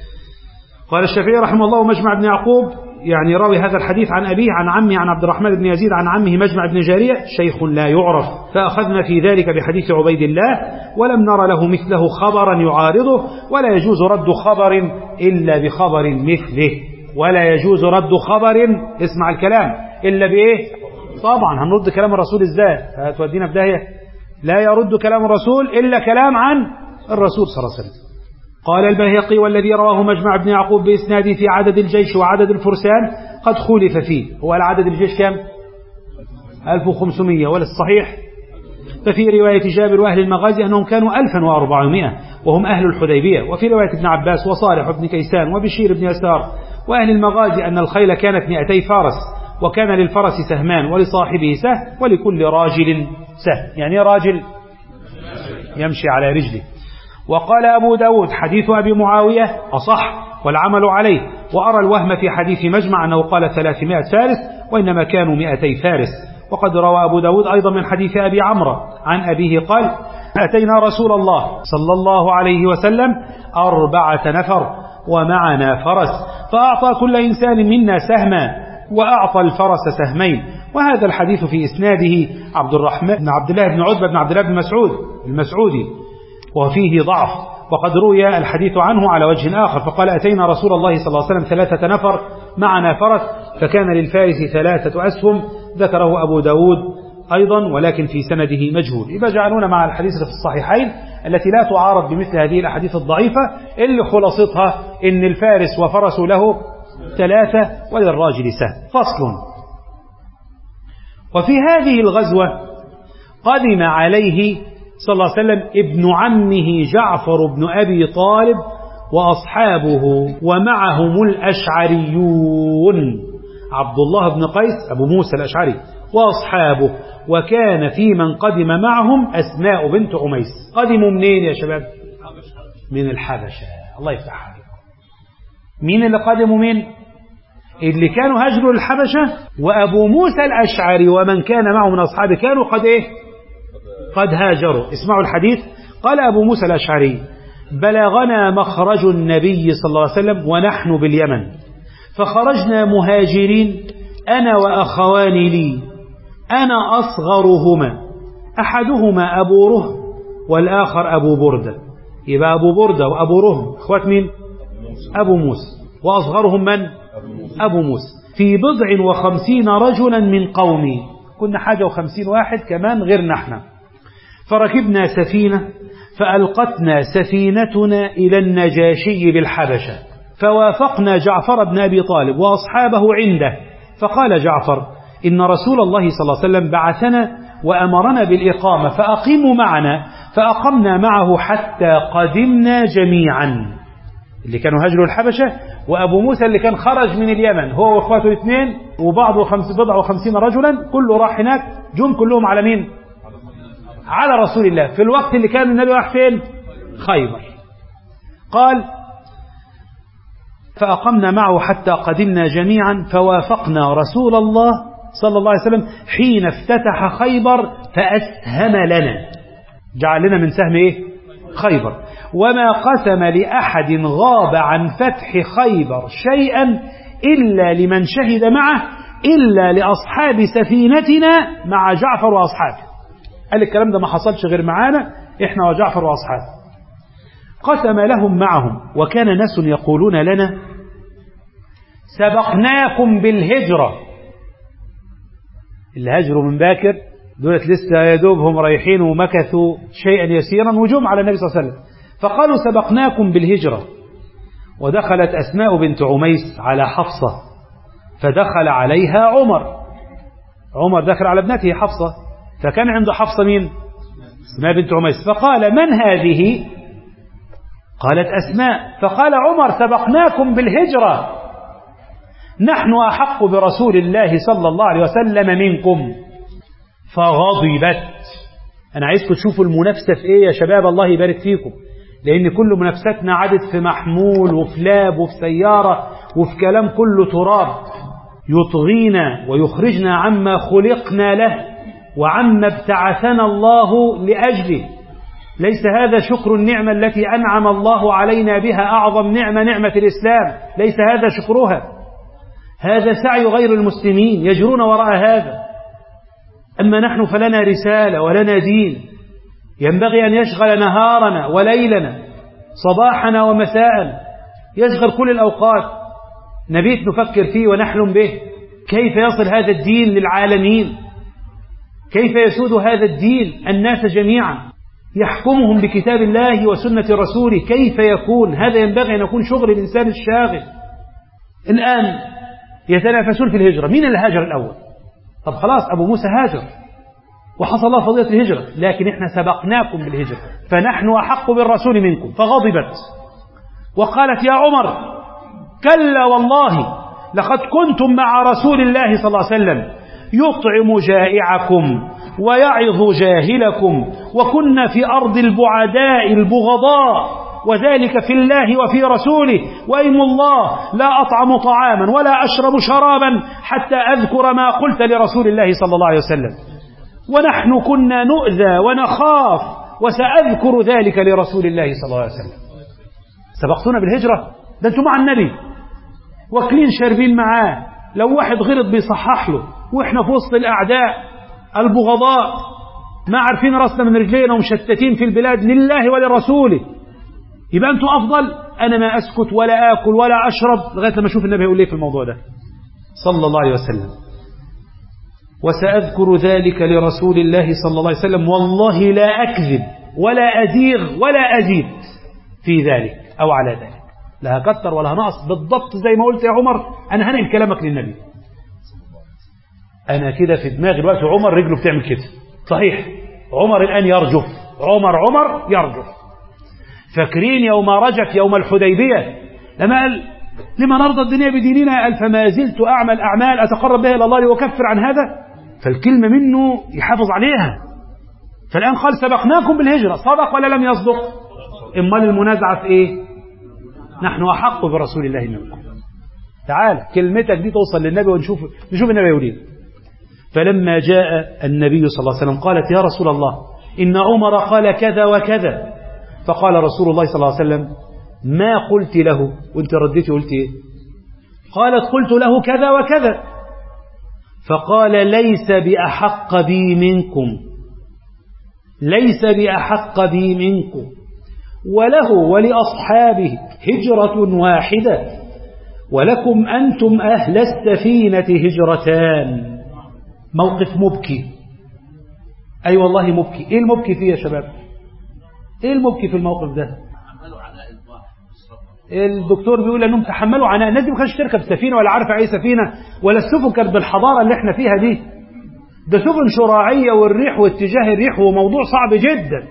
قال الشافعي رحمه الله: مجمع ابن يعقوب يعني راوي هذا الحديث عن أبيه عن عمه عن عبد الرحمن بن يزيد عن عمه مجمع بن جارية شيخ لا يعرف، فأخذنا في ذلك بحديث عبيد الله، ولم نر له مثله خبرا يعارضه، ولا يجوز رد خبر إلا بخبر مثله. ولا يجوز رد خبر، اسمع الكلام، إلا بإيه؟ طبعا هنرد كلام الرسول إزاي؟ هتودينا في داهية. لا يرد كلام الرسول إلا كلام عن الرسول صلى الله عليه وسلم. قال البيهقي: والذي رواه مجمع بن يعقوب بإسناده في عدد الجيش وعدد الفرسان قد خولف فيه. هو عدد الجيش كم؟ ألف وخمسمائة، ولا الصحيح ففي رواية جابر وأهل المغازي أنهم كانوا ألفا وأربعمائة وهم أهل الحديبية. وفي رواية ابن عباس وصالح بن كيسان وبشير بن يسار وأهل المغازي أن الخيل كانت مئتي فارس، وكان للفرس سهمان ولصاحبه سهم ولكل راجل سهم، يعني راجل يمشي على رجله. وقال أبو داود حديث أبي معاوية أصح والعمل عليه، وأرى الوهم في حديث مجمع أنه قال ثلاثمائة فارس وإنما كانوا مئتي فارس. وقد روى أبو داود أيضا من حديث أبي عمرو عن أبيه قال أتينا رسول الله صلى الله عليه وسلم أربعة نفر ومعنا فرس، فأعطى كل إنسان منا سهما وأعطى الفرس سهمين. وهذا الحديث في إسناده عبد الرحمن بن عبد الله بن عتبة بن عبد الله بن مسعود المسعودي وفيه ضعف، وقد روي الحديث عنه على وجه آخر فقال أتينا رسول الله صلى الله عليه وسلم ثلاثة نفر معنا فرس فكان للفارس ثلاثة أسهم، ذكره أبو داود أيضا ولكن في سنده مجهول. يبقى جعلونا مع الحديث في الصحيحين التي لا تعارض بمثل هذه الأحاديث الضعيفة اللي خلاصتها إن الفارس وفرس له ثلاثة وللراجل سهم. فصل. وفي هذه الغزوة قدم عليه صلى الله عليه وسلم ابن عمه جعفر بن أبي طالب وأصحابه ومعهم الأشعريون عبد الله بن قيس أبو موسى الأشعري وأصحابه، وكان في من قدم معهم أسماء بنت عميس. قدموا منين يا شباب؟ من الحبشة. الله يفتح عليكم. مين اللي قدموا؟ مين اللي كانوا هاجروا الحبشة؟ وأبو موسى الأشعري ومن كان معه من أصحابه كانوا قد إيه؟ قد هاجروا. اسمعوا الحديث. قال أبو موسى الأشعري بلغنا مخرج النبي صلى الله عليه وسلم ونحن باليمن، فخرجنا مهاجرين أنا وأخوان لي، أنا أصغرهما أحدهما أبو رهم والآخر أبو بردة. يبقى أبو بردة وأبو رهم أخوات مين؟ أبو موسى. وأصغرهم من؟ أبو موسى. في بضع وخمسين رجلا من قومي، كنا حاجة وخمسين واحد كمان غير نحن. فركبنا سفينة فألقتنا سفينتنا إلى النجاشي بالحبشة، فوافقنا جعفر بن أبي طالب وأصحابه عنده، فقال جعفر إن رسول الله صلى الله عليه وسلم بعثنا وأمرنا بالإقامة فأقيموا معنا، فأقمنا معه حتى قدمنا جميعا. اللي كانوا هاجروا الحبشة وأبو موسى اللي كان خرج من اليمن هو وإخواته الاثنين وبعض وخمس بضع وخمسين رجلا كله راح هناك، جم كلهم على مين؟ على رسول الله في الوقت اللي كان النبي راح فين؟ خيبر. قال فأقمنا معه حتى قدمنا جميعا، فوافقنا رسول الله صلى الله عليه وسلم حين افتتح خيبر فأسهم لنا، جعل لنا من سهم إيه؟ خيبر. وما قسم لأحد غاب عن فتح خيبر شيئا إلا لمن شهد معه إلا لأصحاب سفينتنا مع جعفر وأصحابه. قال الكلام ده ما حصلش غير معانا إحنا وجعفر وأصحابه. قسم لهم معهم، وكان ناس يقولون لنا سبقناكم بالهجرة. اللي هاجروا من باكر دولت لسه يدوبهم رايحين ومكثوا شيئا يسيرا وجم على النبي صلى الله عليه وسلم، فقالوا سبقناكم بالهجرة. ودخلت أسماء بنت عميس على حفصة فدخل عليها عمر. عمر دخل على ابنته حفصة، فكان عند حفصة مين؟ أسماء بنت عميس. فقال من هذه؟ قالت أسماء. فقال عمر سبقناكم بالهجرة، نحن أحق برسول الله صلى الله عليه وسلم منكم. فغضبت. أنا عايزكم تشوفوا المنافسة في إيه يا شباب، الله يبارك فيكم، لأن كل منافستنا عادت في محمول وفي لاب وفي سيارة وفي كلام كله تراب يطغينا ويخرجنا عما خلقنا له وعما ابتعثنا الله لأجله. ليس هذا شكر النعمة التي أنعم الله علينا بها، أعظم نعمة نعمة الإسلام، ليس هذا شكرها، هذا سعي غير المسلمين يجرون وراء هذا. أما نحن فلنا رسالة ولنا دين ينبغي أن يشغل نهارنا وليلنا، صباحنا ومساء، يشغل كل الأوقات، نبيت نفكر فيه ونحلم به. كيف يصل هذا الدين للعالمين؟ كيف يسود هذا الدين الناس جميعا، يحكمهم بكتاب الله وسنة رسوله؟ كيف يكون هذا؟ ينبغي أن يكون شغل الإنسان الشاغل. الآن يتنافسون في الهجرة، مين اللي هاجر الأول؟ طب خلاص أبو موسى هاجر، وحصل الله فضيلة الهجرة، لكن إحنا سبقناكم بالهجرة فنحن أحق بالرسول منكم. فغضبت وقالت يا عمر كلا والله لقد كنتم مع رسول الله صلى الله عليه وسلم يطعم جائعكم ويعظ جاهلكم، وكنا في أرض البعداء البغضاء، وذلك في الله وفي رسوله، وأيم الله لا أطعم طعاما ولا أشرب شرابا حتى أذكر ما قلت لرسول الله صلى الله عليه وسلم، ونحن كنا نؤذى ونخاف وسأذكر ذلك لرسول الله صلى الله عليه وسلم. سبقتونا بالهجرة، ده أنتم مع النبي واكلين شاربين معاه، لو واحد غلط بيصحح له، وإحنا في وسط الأعداء البغضاء ما عارفين راسنا من رجلينا ومشتتين في البلاد لله ولرسوله، يبقى أنتم أفضل. أنا ما أسكت ولا آكل ولا أشرب لغاية لما أشوف النبي يقول لي في الموضوع ده صلى الله عليه وسلم، وسأذكر ذلك لرسول الله صلى الله عليه وسلم، والله لا أكذب ولا أزيغ ولا أزيد في ذلك أو على ذلك، لا هكتر ولا هنقص، بالضبط زي ما قلت يا عمر. أنا هنقل كلامك للنبي، أنا كده في دماغي الوقت عمر رجله بتعمل كده صحيح، عمر الآن يرجف، عمر عمر يرجف. فاكرين يوم رجف يوم الحديبية لما قال لما نرضى الدنيا بديننا، قال فما زلت أعمل أعمال أتقرب بها إلى الله لأكفر عن هذا. فالكلمة منه يحافظ عليها. فالآن قال سبقناكم بالهجرة، صدق ولا لم يصدق؟ إمال المنازعة في إيه؟ نحن أحق برسول الله منكم. تعال كلمتك دي توصل للنبي ونشوف نشوف النبي يقول ايه. فلما جاء النبي صلى الله عليه وسلم قالت يا رسول الله إن عمر قال كذا وكذا. فقال رسول الله صلى الله عليه وسلم ما قلت له؟ وانت رديتي قلت ايه؟ قالت قلت له كذا وكذا. فقال ليس بأحق بي منكم، ليس بأحق بي منكم، وله ولأصحابه هجرة واحدة، ولكم أنتم أهل السفينة هجرتان. موقف مبكي، أي أيوة والله مبكي. إيه المبكي فيه يا شباب؟ إيه المبكي في الموقف ده؟ الدكتور بيقول أنهم تحملوا عناء. الناس دي ما كانش تركب سفينة ولا عارفة أي سفينة، ولا السفن كانت بالحضارة اللي احنا فيها دي، ده سفن شراعية والريح واتجاه الريح، وموضوع صعب جدا،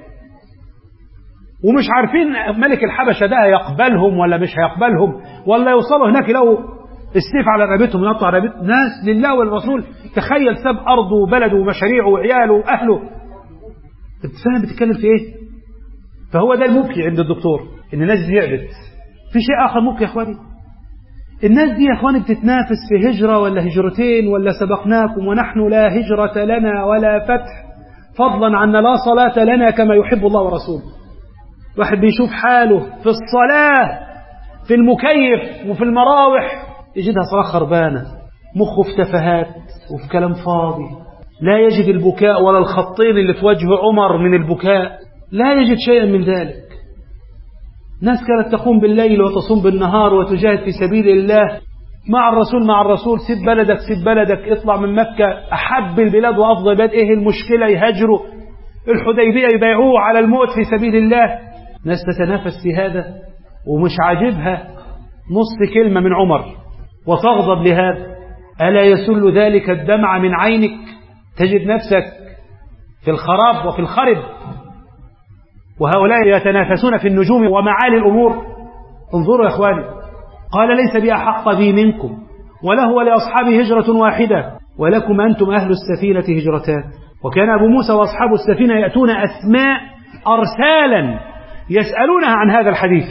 ومش عارفين ملك الحبشة ده هيقبلهم ولا مش هيقبلهم، ولا يوصلوا هناك لو السيف على رقبتهم يقطع رقبتهم. ناس لله والرسول، تخيل ساب أرضه وبلده ومشاريعه وعياله وأهله. انت فاهم بتتكلم في ايه؟ فهو ده المبكي عند الدكتور، ان الناس دي يعبد. في شيء آخر مبكي يا اخواني، الناس دي يا اخواني بتتنافس في هجرة ولا هجرتين ولا سبقناكم ونحن لا هجرة لنا ولا فتح، فضلا عن لا صلاة لنا كما يحب الله ورسوله. واحد بيشوف حاله في الصلاة في المكيف وفي المراوح يجدها صلاة خربانة، مخه في تفاهات وفي كلام فاضي، لا يجد البكاء ولا الخطين اللي في وجه عمر من البكاء، لا يجد شيئا من ذلك. ناس كانت تقوم بالليل وتصوم بالنهار وتجاهد في سبيل الله مع الرسول مع الرسول. سيب بلدك سيب بلدك، اطلع من مكة، أحب البلاد وأفضل البلاد، إيه المشكلة؟ يهاجروا الحديبية يبايعوه على الموت في سبيل الله. ناس تتنافس في هذا ومش عاجبها نص كلمة من عمر وتغضب لهذا. ألا يسل ذلك الدمع من عينك؟ تجد نفسك في الخراب وفي الخرب، وهؤلاء يتنافسون في النجوم ومعالي الأمور. انظروا يا أخواني، قال ليس بأحق بي منكم، وله ولأصحابه هجرة واحدة، ولكم أنتم أهل السفينة هجرتان. وكان أبو موسى وأصحاب السفينة يأتون أسماء أرسالا يسألونها عن هذا الحديث.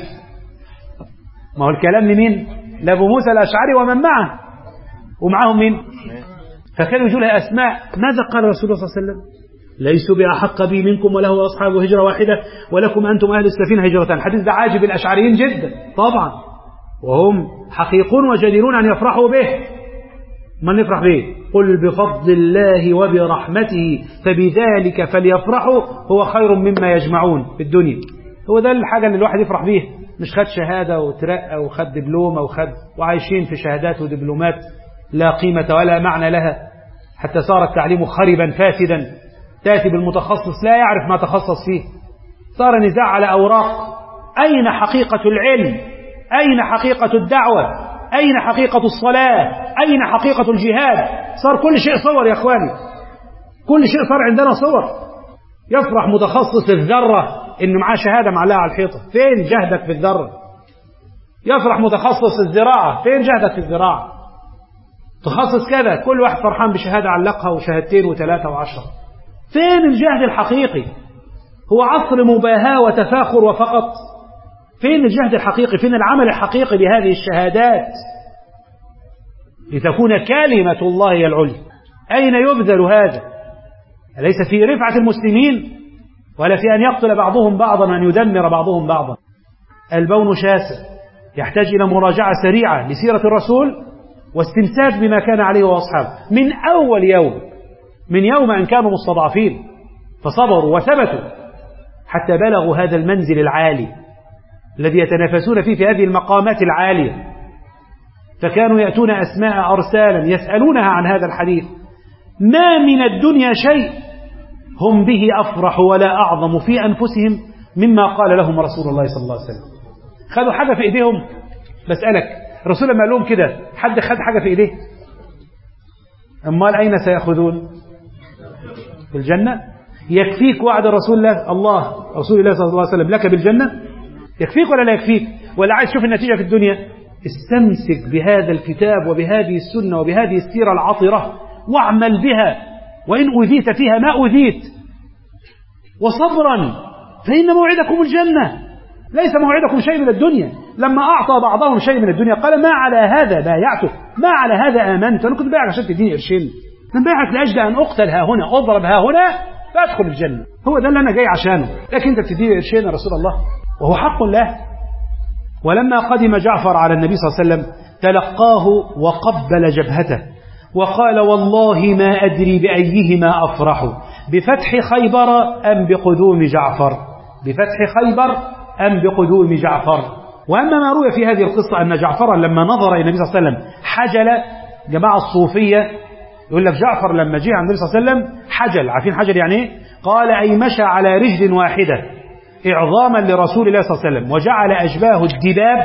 ما هو الكلام لمين؟ لأبو موسى الأشعري ومن معه، ومعهم مين؟ فكانوا يجوا لها أسماء. ماذا قال رسول الله صلى الله عليه وسلم؟ ليسوا بأحق بي منكم وله أصحابه هجرة واحدة ولكم أنتم أهل السفينة هجرتان. الحديث ده عاجب الأشعريين جدا طبعا، وهم حقيقون وجديرون أن يفرحوا به. من نفرح به؟ قل بفضل الله وبرحمته فبذلك فليفرحوا هو خير مما يجمعون في الدنيا. هو ده الحاجة اللي الواحد يفرح بيه، مش خد شهادة وترقى وخد دبلومة وخد وعايشين في شهادات ودبلومات لا قيمة ولا معنى لها، حتى صار التعليم خربا فاسدا. تأتي بالمتخصص لا يعرف ما تخصص فيه، صار نزاع على أوراق. أين حقيقة العلم؟ أين حقيقة الدعوة؟ أين حقيقة الصلاة؟ أين حقيقة الجهاد؟ صار كل شيء صور يا أخواني. كل شيء صار عندنا صور. يفرح متخصص الذرة إنه معاه شهادة معلقة على الحيطة، فين جهدك في الذرة؟ يفرح متخصص الزراعة، فين جهدك في الزراعة؟ تخصص كذا، كل واحد فرحان بشهادة علقها وشهادتين وثلاثة وعشرة. فين الجهد الحقيقي؟ هو عصر مباهاة وتفاخر وفقط. فين الجهد الحقيقي؟ فين العمل الحقيقي بهذه الشهادات لتكون كلمة الله هي العليا؟ أين يبذل هذا؟ أليس في رفعة المسلمين ولا في أن يقتل بعضهم بعضا وأن يدمر بعضهم بعضا؟ البون شاسع، يحتاج إلى مراجعة سريعة لسيرة الرسول واستمساك بما كان عليه وأصحابه من أول يوم، من يوم أن كانوا مستضعفين فصبروا وثبتوا حتى بلغوا هذا المنزل العالي الذي يتنافسون فيه في هذه المقامات العالية. فكانوا يأتون أسماء أرسالا يسألونها عن هذا الحديث، ما من الدنيا شيء هم به أفرح ولا أعظم في أنفسهم مما قال لهم رسول الله صلى الله عليه وسلم. خذوا حاجة في إيديهم؟ بسألك، الرسول لما قال لهم كده حد خد حاجة في إيديه؟ أمال أين سيأخذون؟ في الجنة. يكفيك وعد الرسول الله الله رسول الله صلى الله عليه وسلم لك بالجنة؟ يكفيك ولا لا يكفيك؟ ولا عايز تشوف النتيجة في الدنيا؟ استمسك بهذا الكتاب وبهذه السنة وبهذه السيرة العطرة واعمل بها، وإن أذيت فيها ما أذيت، وصبرا فإن موعدكم الجنة، ليس موعدكم شيء من الدنيا. لما أعطى بعضهم شيء من الدنيا قال ما على هذا بايعته، ما على هذا آمنت، أنا كنت بايعك عشان تديني قرشين، أنا بايعك لأجل أن أقتل ها هنا أضرب ها هنا فأدخل الجنة، هو ده اللي أنا جاي عشانه، لكن أنت بتديني قرشين يا رسول الله، وهو حق له. ولما قدم جعفر على النبي صلى الله عليه وسلم تلقاه وقبل جبهته وقال والله ما أدري بأيهما أفرح، بفتح خيبر أم بقدوم جعفر، بفتح خيبر أم بقدوم جعفر. وأما ما روي في هذه القصة أن جعفر لما نظر إلى النبي صلى الله عليه وسلم حجل، جماعة الصوفية يقول لك جعفر لما جاء عند النبي صلى الله عليه وسلم حجل، عارفين حجل يعني إيه؟ قال أي مشى على رجل واحدة إعظاما لرسول الله صلى الله عليه وسلم، وجعل أشباه الدباب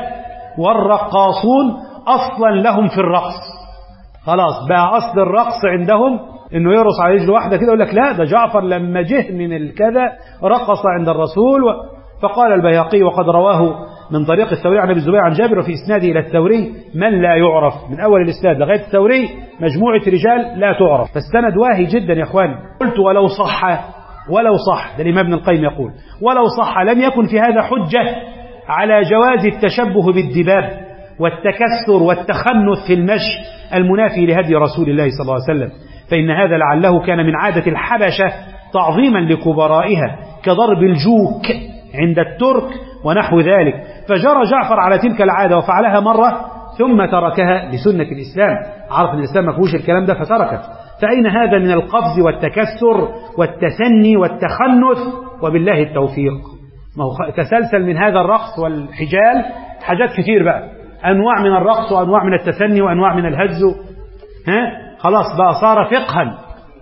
والرقاصون أصلا لهم في الرقص. خلاص بقى أصل الرقص عندهم إنه يرقص على رجل واحدة كده، يقول لك لا ده جعفر لما جه من الكذا رقص عند الرسول و... فقال البيهقي وقد رواه من طريق الثوري عن ابي الزبير عن جابر وفي اسناده الى الثوري من لا يعرف، من اول الاسناد لغايه الثوري مجموعه رجال لا تعرف، فالسند واهي جدا يا اخواني. قلت ولو صح ولو صح، ده الامام ابن القيم يقول ولو صح لم يكن في هذا حجه على جواز التشبه بالدباب والتكسر والتخنث في المشي المنافي لهدي رسول الله صلى الله عليه وسلم، فان هذا لعله كان من عاده الحبشه تعظيما لكبرائها كضرب الجوك عند الترك ونحو ذلك، فجرى جعفر على تلك العادة وفعلها مرة ثم تركها لسنة الإسلام، عرف أن الإسلام ما فيهوش الكلام ده فتركه. فأين هذا من القفز والتكسر والتثني والتخنث؟ وبالله التوفيق. ما هو تسلسل من هذا الرقص والحجال حاجات كتير بقى، أنواع من الرقص وأنواع من التثني وأنواع من الهز، ها خلاص بقى صار فقها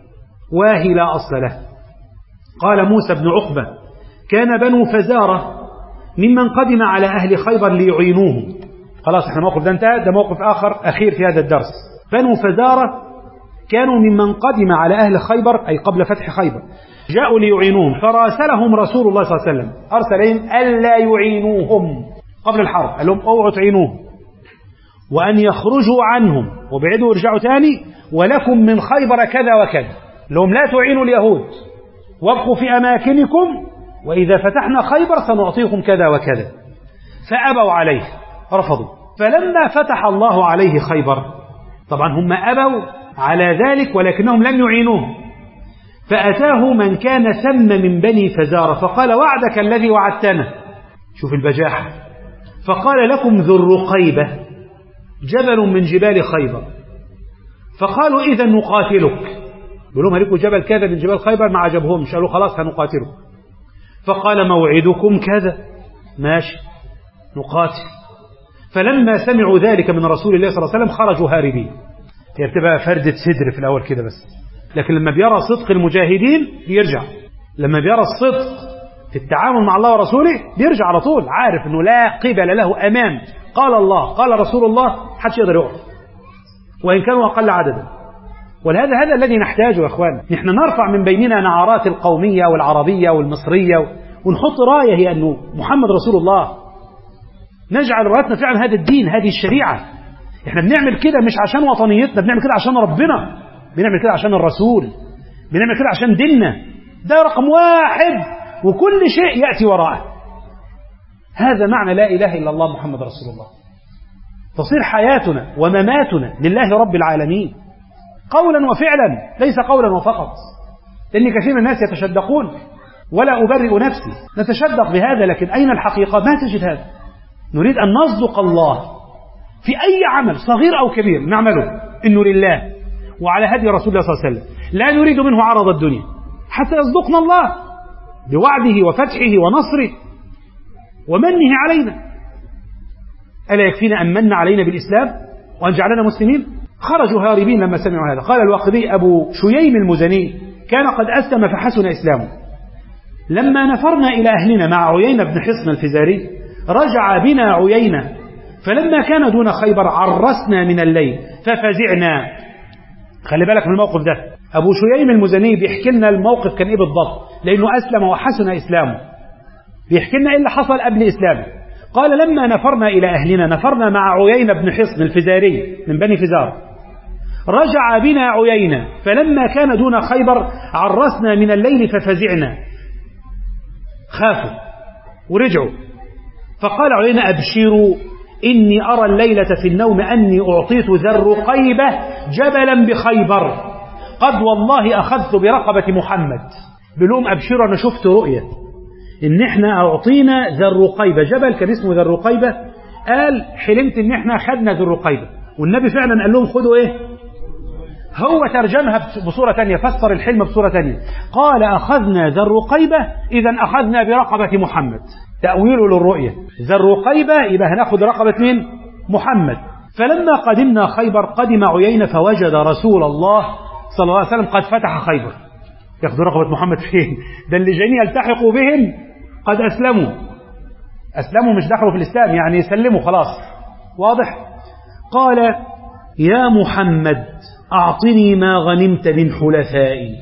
واهي لا أصل له. قال موسى بن عقبة كان بنو فزارة ممن قدم على أهل خيبر ليعينوهم. خلاص احنا موقف ده انتهى، ده موقف آخر أخير في هذا الدرس. بنو فزارة كانوا ممن قدم على أهل خيبر أي قبل فتح خيبر، جاءوا ليعينوهم فراسلهم رسول الله صلى الله عليه وسلم، أرسل إليهم ألا يعينوهم قبل الحرب، قال لهم اوعوا تعينوهم وأن يخرجوا عنهم وبعدوا ورجعوا تاني، ولكم من خيبر كذا وكذا، لهم لا تعينوا اليهود وابقوا في أماكنكم، وإذا فتحنا خيبر سنعطيكم كذا وكذا. فأبوا عليه، رفضوا. فلما فتح الله عليه خيبر طبعا هم أبوا على ذلك ولكنهم لم يعينوه، فأتاه من كان ثم من بني فزارة فقال وعدك الذي وعدتنا، شوف البجاحة، فقال لكم ذو الرقيبة جبل من جبال خيبر، فقالوا إذا نقاتلك، يقول لهم هلكوا جبل كذا من جبال خيبر، ما عجبهمش، قالوا خلاص هنقاتلك. فقال موعدكم كذا، ماشي نقاتل. فلما سمعوا ذلك من رسول الله صلى الله عليه وسلم خرجوا هاربين. هي بتبقى فردة صدر في الأول كده بس، لكن لما بيرى صدق المجاهدين بيرجع، لما بيرى الصدق في التعامل مع الله ورسوله بيرجع على طول، عارف أنه لا قبل له أمام قال الله قال رسول الله حدش يقدر يقف وإن كانوا أقل عددا. ولهذا هذا الذي نحتاجه يا أخوان. نحن نرفع من بيننا نعرات القومية والعربية والمصرية ونحط راية هي أنه محمد رسول الله، نجعل رايتنا فعلا هذا الدين، هذه الشريعة. احنا بنعمل كده مش عشان وطنيتنا، بنعمل كده عشان ربنا، بنعمل كده عشان الرسول، بنعمل كده عشان ديننا، ده رقم واحد وكل شيء يأتي وراءه. هذا معنى لا إله إلا الله محمد رسول الله. تصير حياتنا ومماتنا لله رب العالمين قولا وفعلا، ليس قولا وفقط. لأن كثير من الناس يتشدقون، ولا أبرئ نفسي، نتشدق بهذا، لكن أين الحقيقة؟ ما تجد هذا. نريد أن نصدق الله في أي عمل صغير أو كبير نعمله إنه لله وعلى هدي رسول الله صلى الله عليه وسلم، لا نريد منه عرض الدنيا، حتى يصدقنا الله بوعده وفتحه ونصره ومنه علينا. ألا يكفينا أن من علينا بالإسلام وأن جعلنا مسلمين؟ خرجوا هاربين لما سمعوا هذا. قال الواقدي أبو شييم المزني كان قد أسلم فحسن إسلامه. لما نفرنا إلى أهلنا مع عيينة بن حصن الفزاري رجع بنا عيينة، فلما كان دون خيبر عرسنا من الليل ففزعنا. خلي بالك من الموقف ده، أبو شييم المزني بيحكي لنا الموقف كان إيه بالضبط، لأنه أسلم وحسن إسلامه، بيحكي لنا إيه اللي حصل قبل إسلامه. قال لما نفرنا إلى أهلنا، نفرنا مع عيينة بن حصن الفزاري من بني فزار، رجع بنا عيينة فلما كان دون خيبر عرسنا من الليل ففزعنا، خافوا ورجعوا. فقال عيينة أبشروا إني أرى الليلة في النوم أني أعطيت ذا الرقيبة جبلا بخيبر، قد والله أخذت برقبة محمد. بلوم أبشروا أنا شفت رؤية إن إحنا أعطينا ذا الرقيبة، جبل كان اسمه ذا الرقيبة. قال حلمت إن إحنا أخذنا ذا الرقيبة، والنبي فعلا قال لهم خذوا إيه. هو ترجمها بصورة تانية، فسر الحلم بصورة تانية، قال أخذنا ذا الرقيبة إذا أخذنا برقبة محمد، تأويله للرؤية. ذا الرقيبة يبقى هناخذ رقبة مين؟ محمد. فلما قدمنا خيبر قدم عيينة فوجد رسول الله صلى الله عليه وسلم قد فتح خيبر. ياخذوا رقبة محمد فين؟ ده اللي جايين يلتحقوا بهم قد أسلموا، أسلموا مش دخلوا في الإسلام، يعني يسلموا خلاص، واضح. قال يا محمد أعطني ما غنمت من حلفائي.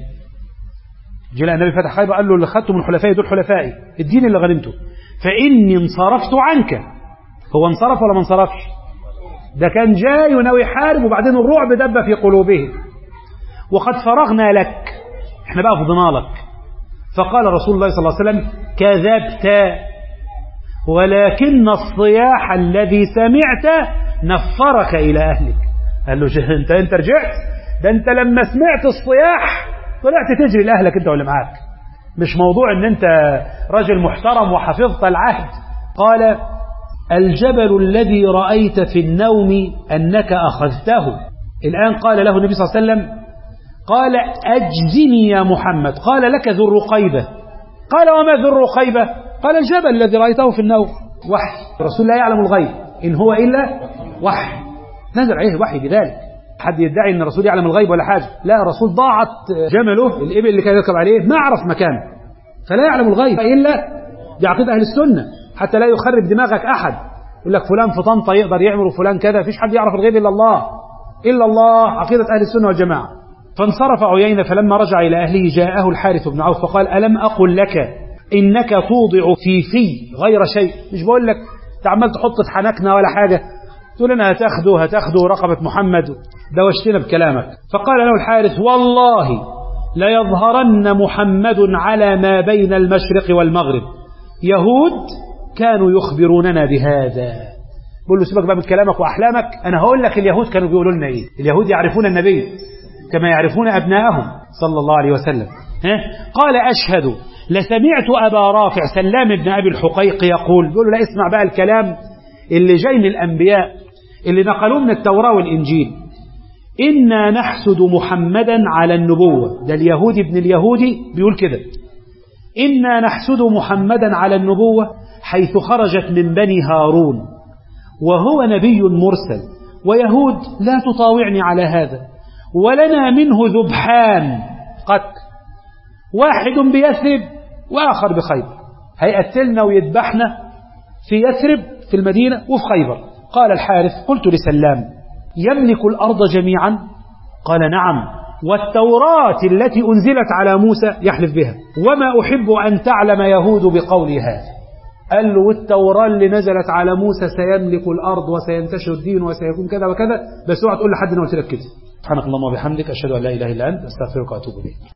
جاء النبي فتح خيبر قال له اللي خدته من حلفائي دول حلفائي، الدين اللي غنمته، فإني انصرفت عنك. هو انصرف ولا ما انصرفش؟ ده كان جاي وناوي يحارب، وبعدين الرعب دب في قلوبهم، وقد فرغنا لك، احنا بقى فضنا لك. فقال رسول الله صلى الله عليه وسلم كذبت، ولكن الصياح الذي سمعت نفرك إلى أهلك. قال له انت انت رجعت، ده انت لما سمعت الصياح طلعت تجري لأهلك انت واللي معاك، مش موضوع ان انت رجل محترم وحفظت العهد. قال الجبل الذي رأيت في النوم أنك أخذته. الآن قال له النبي صلى الله عليه وسلم قال أجزني يا محمد. قال لك ذو الرقيبة. قال وما ذو الرقيبة؟ قال الجبل الذي رأيته في النوم. وحي، الرسول لا يعلم الغيب إن هو إلا وحي، نزل عليه الوحي بذلك. حد يدعي أن الرسول يعلم الغيب ولا حاجة؟ لا، الرسول ضاعت جمله، الإبل اللي كان يركب عليه ما عرف مكانه، فلا يعلم الغيب إلا بعقيدة أهل السنة، حتى لا يخرب دماغك أحد يقول لك فلان في طنطا يقدر يعمل وفلان كذا. فيش حد يعرف الغيب إلا الله، إلا الله، عقيدة أهل السنة والجماعة. فانصرف عيينة فلما رجع إلى أهله جاءه الحارث بن عوف فقال ألم أقل لك إنك توضع في في غير شيء؟ مش بقول لك تعمل تحط في حنكنا ولا حاجة، تقول لنا هتاخدوا هتاخدوا رقبة محمد، دوشتنا بكلامك. فقال له الحارث والله ليظهرن محمد على ما بين المشرق والمغرب، يهود كانوا يخبروننا بهذا. بقول له سيبك بقى من كلامك وأحلامك، أنا هقول لك اليهود كانوا بيقولوا لنا إيه. اليهود يعرفون النبي كما يعرفون أبنائهم صلى الله عليه وسلم. ها؟ قال أشهد لسمعت أبا رافع سلام بن أبي الحقيق يقول، بيقول له لا اسمع بقى الكلام اللي جاي من الأنبياء اللي نقلوه من التوراة والإنجيل، إنا نحسد محمدا على النبوة. ده اليهودي ابن اليهودي بيقول كده، إنا نحسد محمدا على النبوة حيث خرجت من بني هارون، وهو نبي مرسل، ويهود لا تطاوعني على هذا، ولنا منه ذبحان قتل، واحد بيثرب وآخر بخيبر، هيقتلنا ويذبحنا في يثرب في المدينة وفي خيبر. قال الحارث قلت لسلام يملك الأرض جميعا؟ قال نعم. والتوراة التي أنزلت على موسى يحلف بها، وما أحب أن تعلم يهود بقولي هذا. قال له والتوراة اللي نزلت على موسى سيملك الأرض وسينتشر الدين وسيكون كذا وكذا، بس اوعى تقول لحد أنا قلت لك كده. سبحانك اللهم وبحمدك، أشهد أن لا إله إلا أنت، أستغفرك وأتوب إليك.